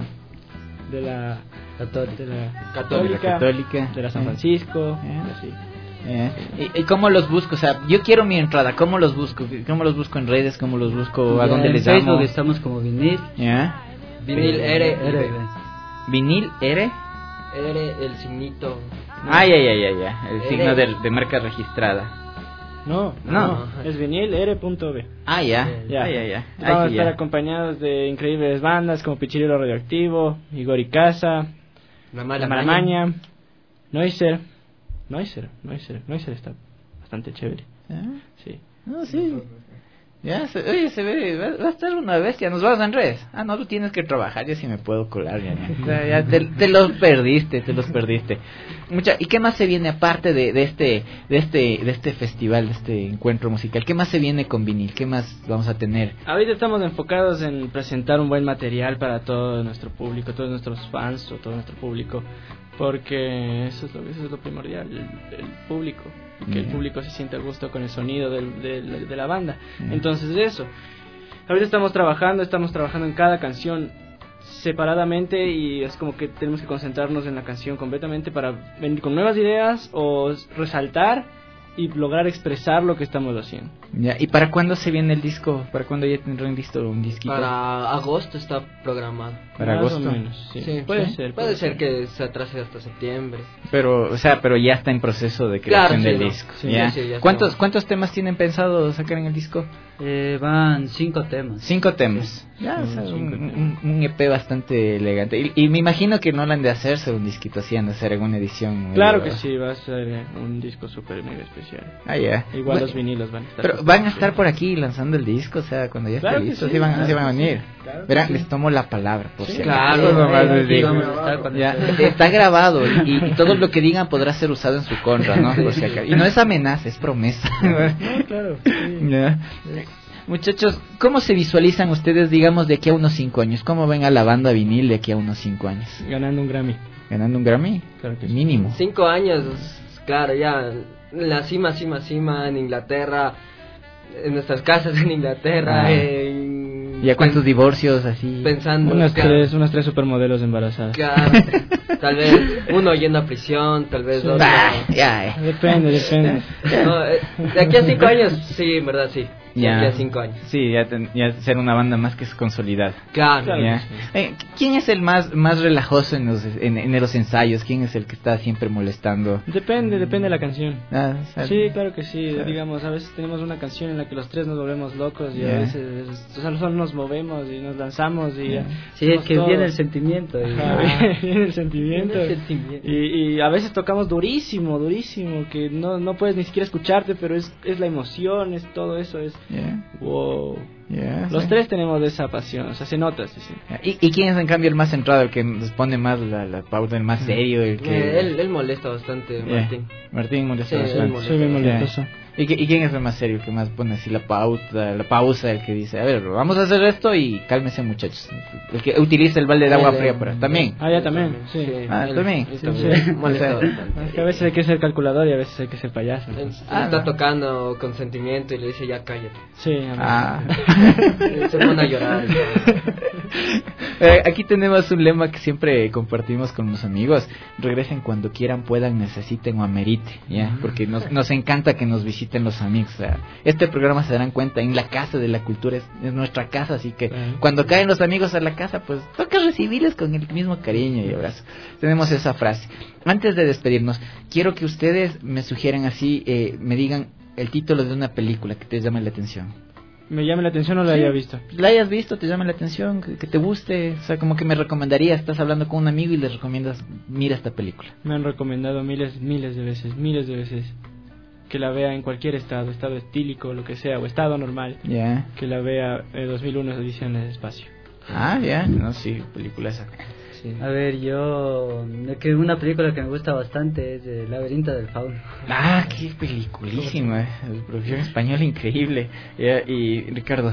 de la Católica, de la San Francisco, así. ¿Y cómo los busco? O sea, yo quiero mi entrada. ¿Cómo los busco? ¿Cómo los busco en redes? ¿Cómo los busco? ¿A dónde les llamo? En Facebook estamos como Vinil. Vinil R. Vinil R. El signito. El signo de marca registrada. No, es vinil R.B. Vamos a estar acompañados de increíbles bandas como Pichirilo Radioactivo, Igor y Casa, La Maramaña, Noiser está bastante chévere. Sí. Oye, se ve, va a estar una bestia. Nos vamos en redes. No, tú tienes que trabajar. Yo sí me puedo colar. Ya te los perdiste. ¿Y qué más se viene aparte de este festival, de este encuentro musical? ¿Qué más se viene con vinil? ¿Qué más vamos a tener? Ahorita estamos enfocados en presentar un buen material para todo nuestro público, todos nuestros fans o todo nuestro público, porque eso es lo primordial, el público. Que el público se sienta a gusto con el sonido de la banda. Entonces eso, ahorita estamos trabajando en cada canción separadamente y es como que tenemos que concentrarnos en la canción completamente para venir con nuevas ideas o resaltar y lograr expresar lo que estamos haciendo. ¿Y para cuándo se viene el disco? ¿Para cuándo ya tendrán listo un disquito? Para agosto está programado. ¿Para agosto? Más o menos, sí. Puede ser que se atrase hasta septiembre. Pero ya está en proceso de creación del disco. Ya ¿Cuántos temas tienen pensado sacar en el disco? Van 5 temas. 5 temas. Un EP bastante elegante. Y me imagino que no lo han de hacerse un disquito así, han de hacer alguna edición. Claro que sí, va a ser un disco súper mega especial. Igual los vinilos van a estar. Pero van a estar por aquí lanzando el disco, o sea, cuando ya esté listo, sí van a venir. Verán, les tomo la palabra, por si está grabado y todo lo que digan podrá ser usado en su contra, ¿no? Por si acaso. Y no es amenaza, es promesa. Claro. Muchachos, ¿cómo se visualizan ustedes, digamos, de aquí a unos 5 años? ¿Cómo ven a la banda vinil de aquí a unos 5 años? Ganando un Grammy. Claro que sí. Mínimo. 5 años, claro, ya la cima en Inglaterra, en nuestras casas en Inglaterra, ¿Ya cuántos divorcios así? Pensando unas 3 supermodelos embarazadas. Claro, tal vez uno yendo a prisión, tal vez otro. Depende. No, de aquí a 5 años, sí, en verdad, sí. Ya, ya 5 años. Sí, ya ser una banda más que consolidada. Claro. ¿Quién es el más relajoso en los ensayos? ¿Quién es el que está siempre molestando? Depende de la canción. Sí, claro que sí. Digamos, a veces tenemos una canción en la que los tres nos volvemos locos y a veces solo nos movemos y nos lanzamos y sí, es que todos. Viene el sentimiento. Viene el sentimiento. Y a veces tocamos durísimo, que no puedes ni siquiera escucharte, pero es la emoción, es todo eso, es wow. Los tres tenemos esa pasión, o sea, se nota. Sí. ¿Y quién es en cambio el más centrado, el que nos pone más la pauta, el más serio? El que él molesta bastante, Martín. Martín molesta bastante. Soy bien molestoso. ¿Y quién es el más serio, que más pone así la pausa, el que dice, a ver, vamos a hacer esto y cálmense muchachos? El que utiliza el balde de agua fría para... ¿También? Ya también, sí. ¿También? Sí. A veces hay que ser calculador y a veces hay que ser payaso. Está tocando con sentimiento y le dice, ya cállate. Sí, se pone a llorar. Aquí tenemos un lema que siempre compartimos con los amigos: regresen cuando quieran, puedan, necesiten o amerite, ¿ya? Porque nos encanta que nos visiten los amigos. O sea, este programa, se darán cuenta, en la Casa de la Cultura es nuestra casa, así que cuando caen los amigos a la casa, pues toca recibirles con el mismo cariño y abrazo. Tenemos esa frase. Antes de despedirnos, quiero que ustedes me sugieran así, me digan el título de una película que te llame la atención. ¿Me llame la atención o la haya visto? La hayas visto, te llama la atención, que te guste, o sea, como que me recomendarías, estás hablando con un amigo y le recomiendas, mira esta película. Me han recomendado miles de veces, que la vea en cualquier estado estílico, lo que sea, o estado normal, que la vea 2001 edición del espacio. No, sí, película esa. Sí. A ver, que una película que me gusta bastante es El laberinto del fauno. Qué peliculísima, producción española increíble. Y Ricardo.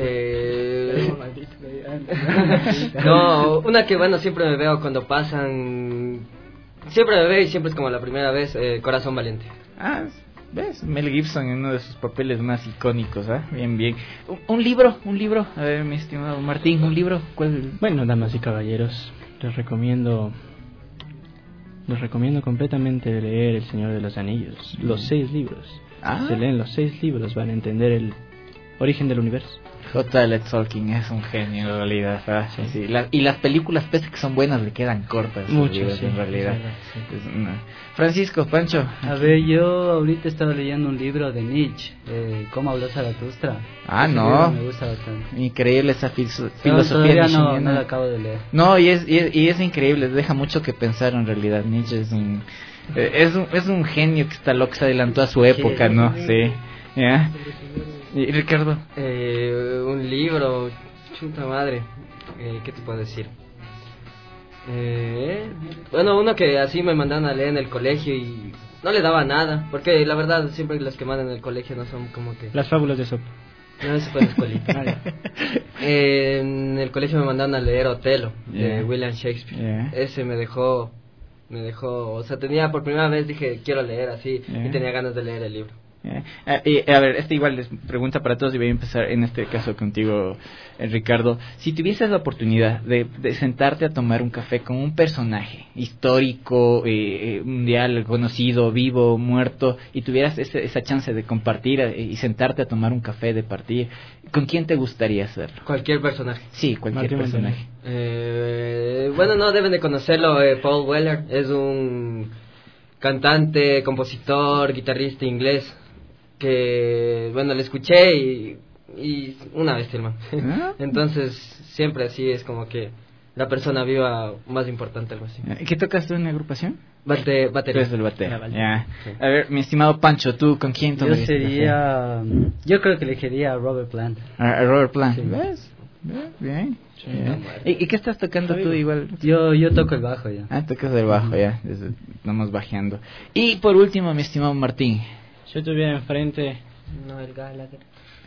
No, una que siempre me veo cuando pasan, siempre me veo y siempre es como la primera vez, Corazón Valiente. ¿Ves? Mel Gibson en uno de sus papeles más icónicos, bien. Un libro, a ver, mi estimado Martín, un libro. ¿Cuál? Bueno, damas y caballeros, les recomiendo completamente leer El Señor de los Anillos, los 6 libros. Se leen los 6 libros, van a entender el origen del universo. J.L. Tolkien es un genio en realidad, sí. Y las películas, pese que son buenas, le quedan cortas. Mucho, en realidad. Francisco, Pancho. A ver, yo ahorita estaba leyendo un libro de Nietzsche, ¿Cómo habló Zaratustra? No. Me gusta bastante. Increíble esa filosofía. No la acabo de leer. No, y es increíble, deja mucho que pensar en realidad. Nietzsche es un genio que está loco, se adelantó a su época, ¿no? Sí. ¿Ya? ¿Y Ricardo? Un libro, chuta madre, ¿qué te puedo decir? Uno que así me mandaron a leer en el colegio y no le daba nada, porque la verdad siempre los que mandan en el colegio no son como que... Las fábulas de Sopo. No, eso fue en la escuelita. En el colegio me mandaron a leer Otelo, de William Shakespeare. Ese me dejó, o sea, tenía por primera vez, dije, quiero leer así, y tenía ganas de leer el libro. A ver, igual les pregunta para todos y voy a empezar en este caso contigo, Ricardo. Si tuvieses la oportunidad de sentarte a tomar un café con un personaje histórico, mundial, conocido, vivo, muerto, y tuvieras esa chance de compartir y sentarte a tomar un café, de partir, ¿con quién te gustaría hacerlo? Cualquier personaje. Sí, cualquier personaje. No deben de conocerlo, Paul Weller, es un cantante, compositor, guitarrista inglés, que le escuché y una vez el man. Entonces siempre así es como que la persona viva más importante, algo así. ¿Qué tocas tú en la agrupación? Batería. Tú eres el batera. Sí. A ver, mi estimado Pancho, ¿tú con quién tomarías? Yo creo que elegiría a Robert Plant. A Robert Plant. Sí. ¿Ves? Bien. Sí. ¿Y qué estás tocando tú igual? Yo toco el bajo ya. Tocas el bajo ya. Vamos bajeando. Y por último, mi estimado Martín. Yo tuviera enfrente... Noel Gallagher.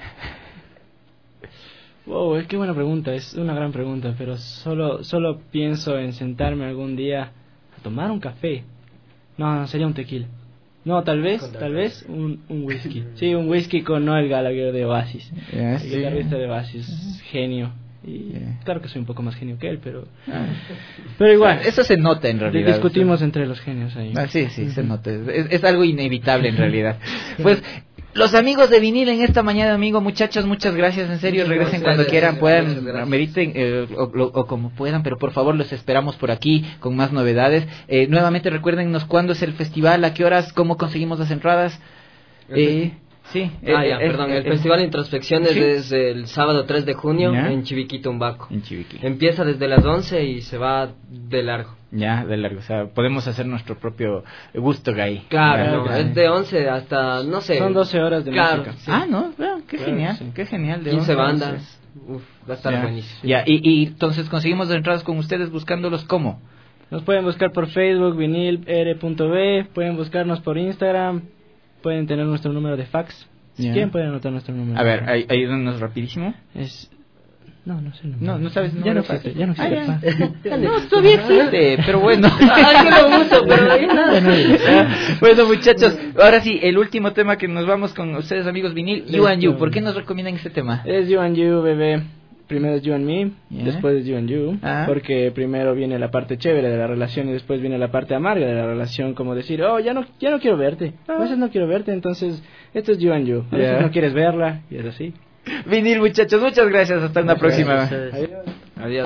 Wow, qué buena pregunta, es una gran pregunta, pero solo pienso en sentarme algún día a tomar un café. No, sería un tequila. No, tal vez un whisky. Sí, un whisky con Noel Gallagher de Oasis. El guitarrista de Oasis, genio. Y claro que soy un poco más genio que él, pero igual. Eso se nota en realidad. Discutimos entre los genios ahí. Sí, se nota. Es algo inevitable en realidad. Pues los amigos de vinil en esta mañana, domingo, muchachos, muchas gracias, en serio, regresen cuando quieran, puedan, mediten o como puedan, pero por favor los esperamos por aquí con más novedades. Nuevamente recuérdennos cuándo es el festival, a qué horas, cómo conseguimos las entradas. Sí. El Festival de Introspección es desde el sábado 3 de junio en Chiviquito, Umbaco. Empieza desde las 11 y se va de largo. O sea, podemos hacer nuestro propio gusto ahí. Claro, es de 11 hasta, no sé. Son 12 horas de música. Sí. Qué genial. De 15 bandas. Va a estar buenísimo. Y entonces conseguimos las entradas con ustedes buscándolos, ¿cómo? Nos pueden buscar por Facebook, vinilr.b, pueden buscarnos por Instagram. pueden tener nuestro número de fax. Si quieren pueden anotar nuestro número. A ver, ayúdanos rapidísimo. No sé. No sabes. Ya no existe. No, todavía existe, pero bueno. Yo lo uso, pero no hay nada. Bueno, muchachos, ahora sí, el último tema que nos vamos con ustedes, amigos vinil, You and You. ¿Por qué nos recomiendan este tema? Es You and You, bebé. Primero es You and Me, después es You and You, porque primero viene la parte chévere de la relación y después viene la parte amarga de la relación, como decir, ya no quiero verte, a veces no quiero verte, entonces esto es You and You, a veces no quieres verla y es así. Vinil, muchachos, muchas gracias, hasta una próxima. Adiós.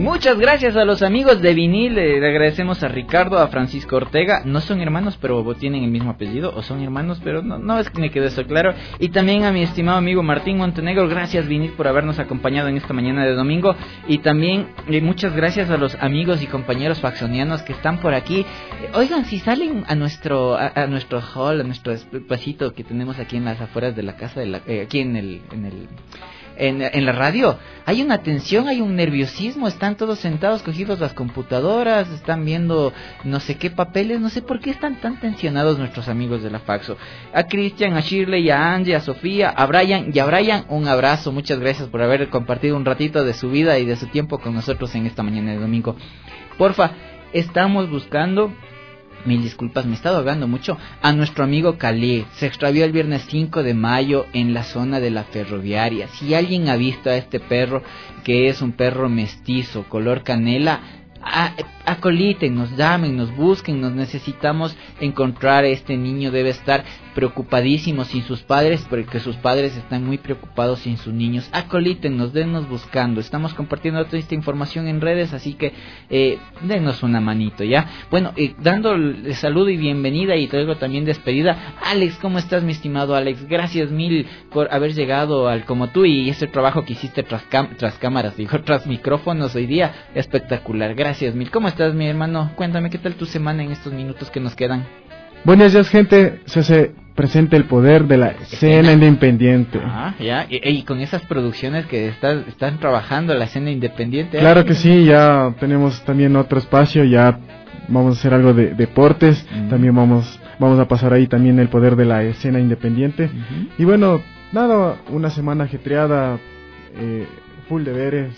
Muchas gracias a los amigos de Vinil, le agradecemos a Ricardo, a Francisco Ortega, no son hermanos pero tienen el mismo apellido, o son hermanos pero no es que me quede eso claro, y también a mi estimado amigo Martín Montenegro, gracias Vinil por habernos acompañado en esta mañana de domingo, y también muchas gracias a los amigos y compañeros faxonianos que están por aquí. Oigan, si salen a nuestro hall, a nuestro espacito que tenemos aquí en las afueras de la casa, aquí en la radio, hay una tensión, hay un nerviosismo, están todos sentados cogidos las computadoras, están viendo no sé qué papeles, no sé por qué están tan tensionados nuestros amigos de la Faxo. A Cristian, a Shirley, a Angie, a Sofía, a Brian y a Brian, un abrazo, muchas gracias por haber compartido un ratito de su vida y de su tiempo con nosotros en esta mañana de domingo. Porfa, estamos buscando... Mil disculpas, me he estado ahogando mucho. A nuestro amigo Khalid. Se extravió el viernes 5 de mayo en la zona de la ferroviaria. Si alguien ha visto a este perro, que es un perro mestizo, color canela, acoliten, nos llamen, nos busquen, nos necesitamos encontrar. Este niño debe estar preocupadísimo sin sus padres, porque sus padres están muy preocupados sin sus niños. Acolítennos, dennos buscando. Estamos compartiendo toda esta información en redes, así que denos una manito, ¿ya? Bueno, dando el saludo y bienvenida y luego también despedida. Alex, ¿cómo estás, mi estimado Alex? Gracias mil por haber llegado al como tú y ese trabajo que hiciste tras cámaras, tras micrófonos hoy día, espectacular. Gracias mil. ¿Cómo estás, mi hermano? Cuéntame, ¿qué tal tu semana en estos minutos que nos quedan? Buenos días, gente. Se hace presente el poder de la escena independiente. Ya. Y con esas producciones que están trabajando la escena independiente. Claro que sí, ya tenemos también otro espacio, ya vamos a hacer algo de deportes, también vamos a pasar ahí también el poder de la escena independiente. Y bueno, nada, una semana ajetreada, full deberes,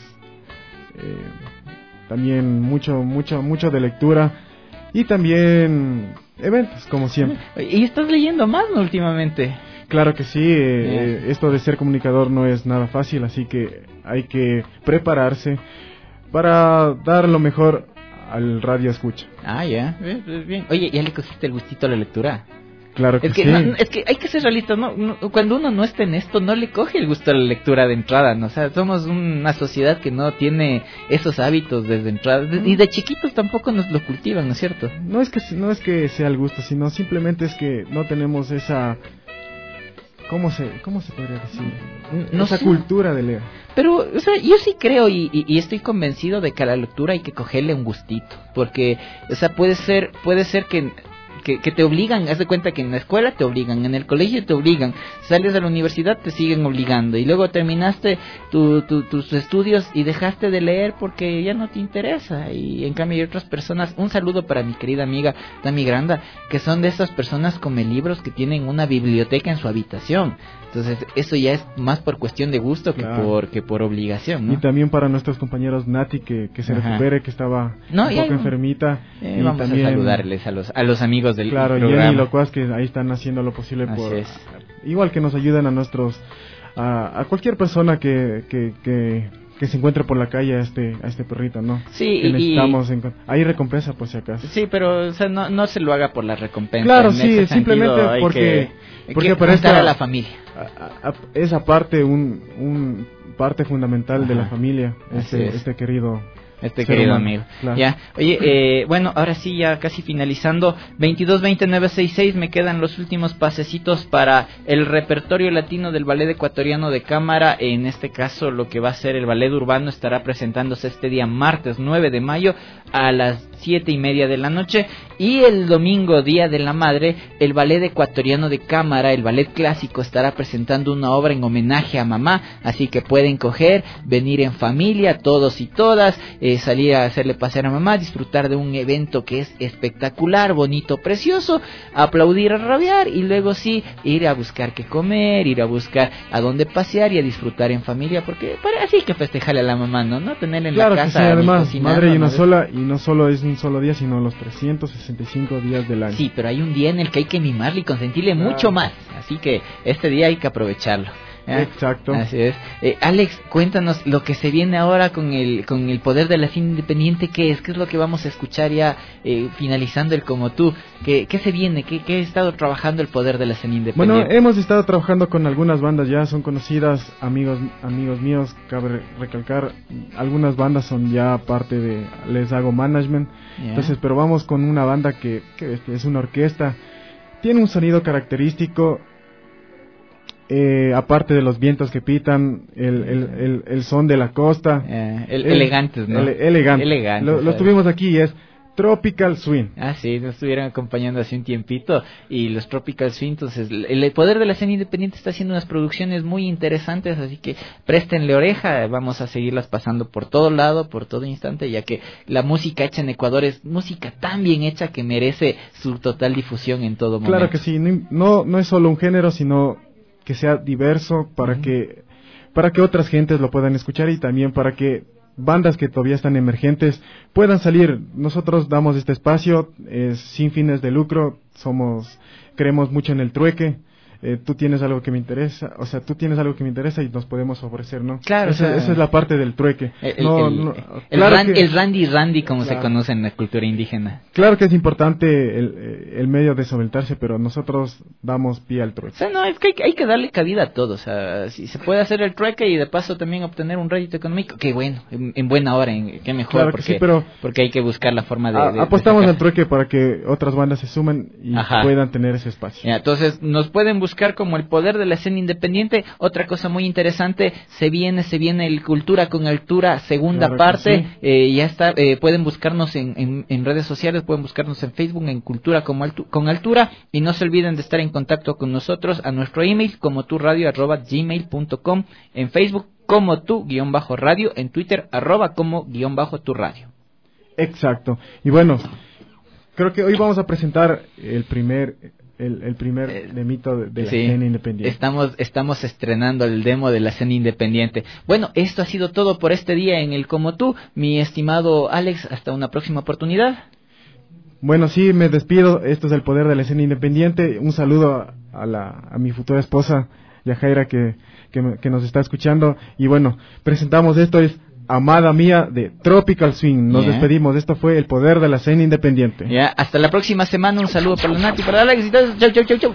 también mucho de lectura y también eventos, como siempre. ¿Y estás leyendo más, no, últimamente? Claro que sí, esto de ser comunicador no es nada fácil, así que hay que prepararse para dar lo mejor al radio escucha. Ya, bien. Oye, ¿ya le cogiste el gustito a la lectura? Claro que sí. Es que hay que ser realistas, ¿no? Cuando uno no está en esto, no le coge el gusto a la lectura de entrada, ¿no? O sea, somos una sociedad que no tiene esos hábitos desde entrada, y de chiquitos tampoco nos lo cultivan, ¿no es cierto? No es que sea el gusto, sino simplemente es que no tenemos esa... ¿Cómo se podría decir? Esa cultura de leer. Pero, o sea, yo sí creo y estoy convencido de que a la lectura hay que cogerle un gustito, porque, o sea, puede ser que te obligan, haz de cuenta que en la escuela te obligan, en el colegio te obligan, sales de la universidad te siguen obligando y luego terminaste tus estudios y dejaste de leer porque ya no te interesa. Y en cambio hay otras personas, un saludo para mi querida amiga Tami Granda, que son de esas personas come libros que tienen una biblioteca en su habitación. Entonces eso ya es más por cuestión de gusto que por obligación, ¿no? Y también para nuestros compañeros Nati que se recupere, que estaba un poco enfermita. Y vamos también a saludarles a los amigos del programa. Claro, Jenny y Locuaz, que ahí están haciendo lo posible igual que nos ayuden a cualquier persona que se encuentre por la calle a este perrito, ¿no? Sí, que necesitamos hay recompensa por si acaso. Sí, pero o sea, no se lo haga por la recompensa. Claro, sí, simplemente porque para a la familia. Es aparte un parte fundamental de la familia, este querido amigo. Claro. Ya. Oye, bueno, ahora sí, ya casi finalizando, 22-20-966, me quedan los últimos pasecitos para el repertorio latino del ballet ecuatoriano de cámara. En este caso, lo que va a ser el ballet urbano estará presentándose este día martes 9 de mayo a las 7:30 de la noche, y el domingo, Día de la Madre, el ballet ecuatoriano de cámara, el ballet clásico, estará presentando una obra en homenaje a mamá, así que pueden venir en familia, todos y todas, salir a hacerle pasear a mamá, disfrutar de un evento que es espectacular, bonito, precioso, aplaudir, a rabiar, y luego sí, ir a buscar qué comer, ir a buscar a dónde pasear y a disfrutar en familia, porque así que festejarle a la mamá, no tenerla en la casa. Claro que sí, además, madre y no solo es un solo día, sino los 365 días del año. Sí, pero hay un día en el que hay que mimarle y consentirle mucho más, así que este día hay que aprovecharlo. Exacto. Así es. Alex, cuéntanos lo que se viene ahora con el poder de la escena independiente. ¿Qué es lo que vamos a escuchar ya finalizando el Como Tú? ¿Qué se viene? ¿Qué ha estado trabajando el poder de la escena independiente? Bueno, hemos estado trabajando con algunas bandas, ya son conocidas, amigos míos, cabe recalcar, algunas bandas son ya parte de, les hago management, entonces, pero vamos con una banda que es una orquesta, tiene un sonido característico, aparte de los vientos que pitan, el son de la costa, elegantes, ¿no? Elegante. Lo tuvimos aquí y es Tropical Swing. Sí, nos estuvieron acompañando hace un tiempito y los Tropical Swing, entonces el poder de la escena independiente está haciendo unas producciones muy interesantes, así que préstenle oreja, vamos a seguirlas pasando por todo lado, por todo instante, ya que la música hecha en Ecuador es música tan bien hecha que merece su total difusión en todo momento. Claro que sí, no es solo un género, sino que sea diverso para que otras gentes lo puedan escuchar y también para que bandas que todavía están emergentes puedan salir. Nosotros damos este espacio sin fines de lucro, creemos mucho en el trueque. Tú tienes algo que me interesa, y nos podemos ofrecer, ¿no? Claro, esa es la parte del trueque. El randy como se conoce en la cultura indígena. Claro que es importante el medio de solventarse, pero nosotros damos pie al trueque. Es que hay que darle cabida a todo, si se puede hacer el trueque y de paso también obtener un rédito económico, qué bueno, en buena hora, qué mejor, claro porque, sí, pero porque hay que buscar la forma de apostamos al trueque para que otras bandas se sumen y puedan tener ese espacio. Entonces nos pueden buscar como el poder de la escena independiente. Otra cosa muy interesante, se viene el Cultura con Altura segunda parte, ya está, pueden buscarnos en redes sociales, pueden buscarnos en Facebook en Cultura con Altura, y no se olviden de estar en contacto con nosotros a nuestro email comoturadio@gmail.com, en Facebook como tu_radio, en Twitter @como_tu radio. Exacto. Y bueno, creo que hoy vamos a presentar el primer demito de la escena independiente. Estamos estrenando el demo de la escena independiente. Bueno, esto ha sido todo por este día en el Como Tú, mi estimado Alex, hasta una próxima oportunidad. Bueno, sí, me despido. Esto es el poder de la escena independiente. Un saludo a mi futura esposa, Yajaira, que nos está escuchando. Y bueno, presentamos esto, es Amada Mía de Tropical Swing. Nos despedimos. Esto fue el poder de la escena independiente. Hasta la próxima semana. Un saludo para la Nati, para Alex y todos. Chau.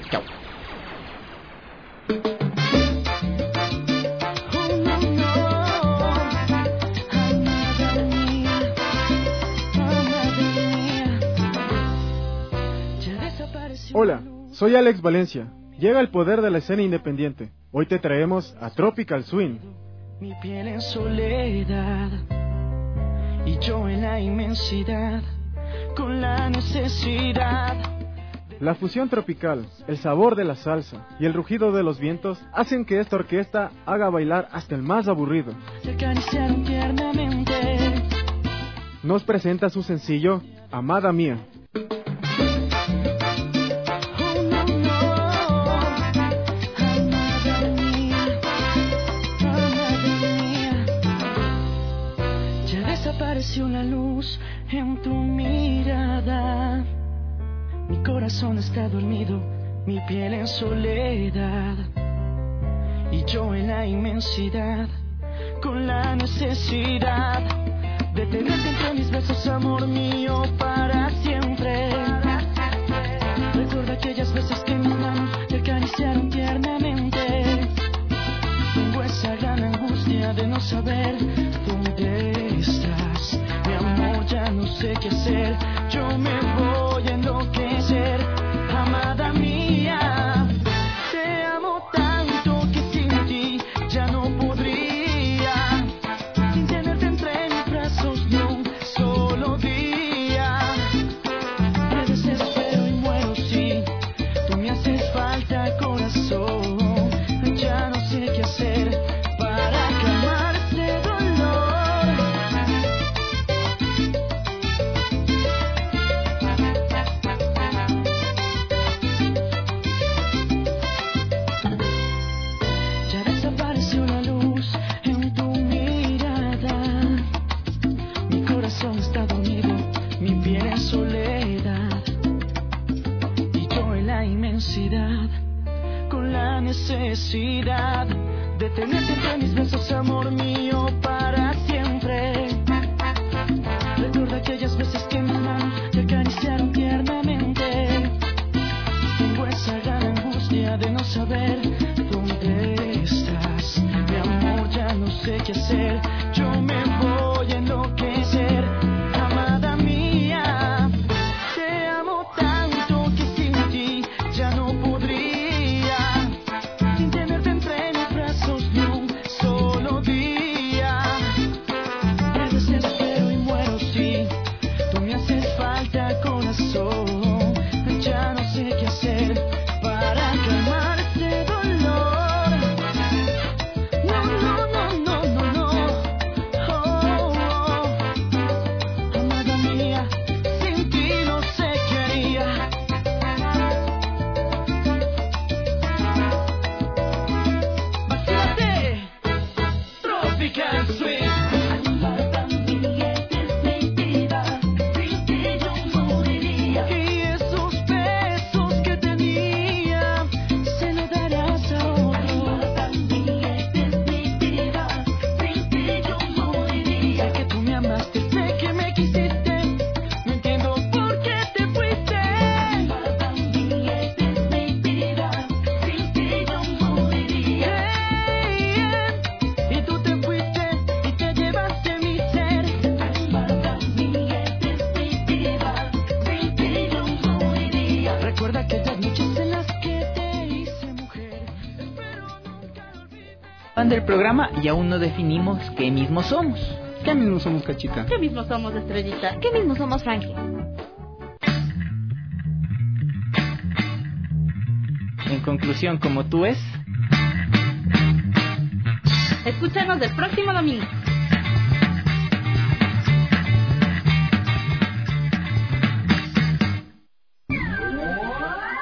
Hola, soy Alex Valencia. Llega el poder de la escena independiente. Hoy te traemos a Tropical Swing. Mi piel en soledad y yo en la inmensidad con la necesidad. La fusión tropical, el sabor de la salsa y el rugido de los vientos hacen que esta orquesta haga bailar hasta el más aburrido. Se acariciaron tiernamente. Nos presenta su sencillo Amada Mía. Apareció una luz en tu mirada. Mi corazón está dormido, mi piel en soledad y yo en la inmensidad con la necesidad de tenerte entre mis besos, amor mío, para siempre. Recuerda aquellas veces que mis manos te acariciaron tiernamente. Tengo esa gran angustia de no saber dónde estás. Mi amor, ya no sé qué hacer. Yo me voy a enloquecer. Amada mía, te amo tanto que sin ti ya no podría. Sin tenerte entre mis brazos ni un solo día. Me desespero y muero si tú me haces falta, corazón. Ya no sé qué hacer para calmar ese dolor. Ya desapareció la luz en tu mirada. Mi corazón está dormido, mi piel en soledad y yo en la inmensidad con la necesidad de tenerte entre mis besos, amor mío, para siempre. Recuerda aquellas veces que mis manos te acariciaron tiernamente. Tengo esa gran angustia de no saber dónde estás. Mi amor, ya no sé qué hacer. Yo me voy a enloquecer. Amada mía, te amo tanto que sin ti ya no podría. Sin tenerte entre mis brazos ni un solo día. Me desespero y muero si tú me haces falta, corazón. Ya no sé qué hacer para calmar este dolor. No, no, no, no, no, no. Oh, oh. Amada mía, sin ti no sé qué haría. Vacílate, Tropical Swing. Amada mía, definitiva, sin ti yo moriría. Y esos besos que tenía se lo darás a otro. Amada mía, definitiva, sin ti yo moriría. Sé que tú me amaste, sé que me quisiste, no entiendo por qué te fuiste. Amada mía, definitiva, sin ti yo moriría. Y tú te fuiste y te llevaste mi ser. Amada mía, definitiva, sin ti yo moriría. Recuerda aquellas noches en las que te hice mujer. Van del programa y aún no definimos qué mismo somos. ¿Qué mismo somos, Cachica? ¿Qué mismo somos, Estrellita? ¿Qué mismo somos, Frankie? En conclusión, como tú es. Escúchanos el próximo domingo.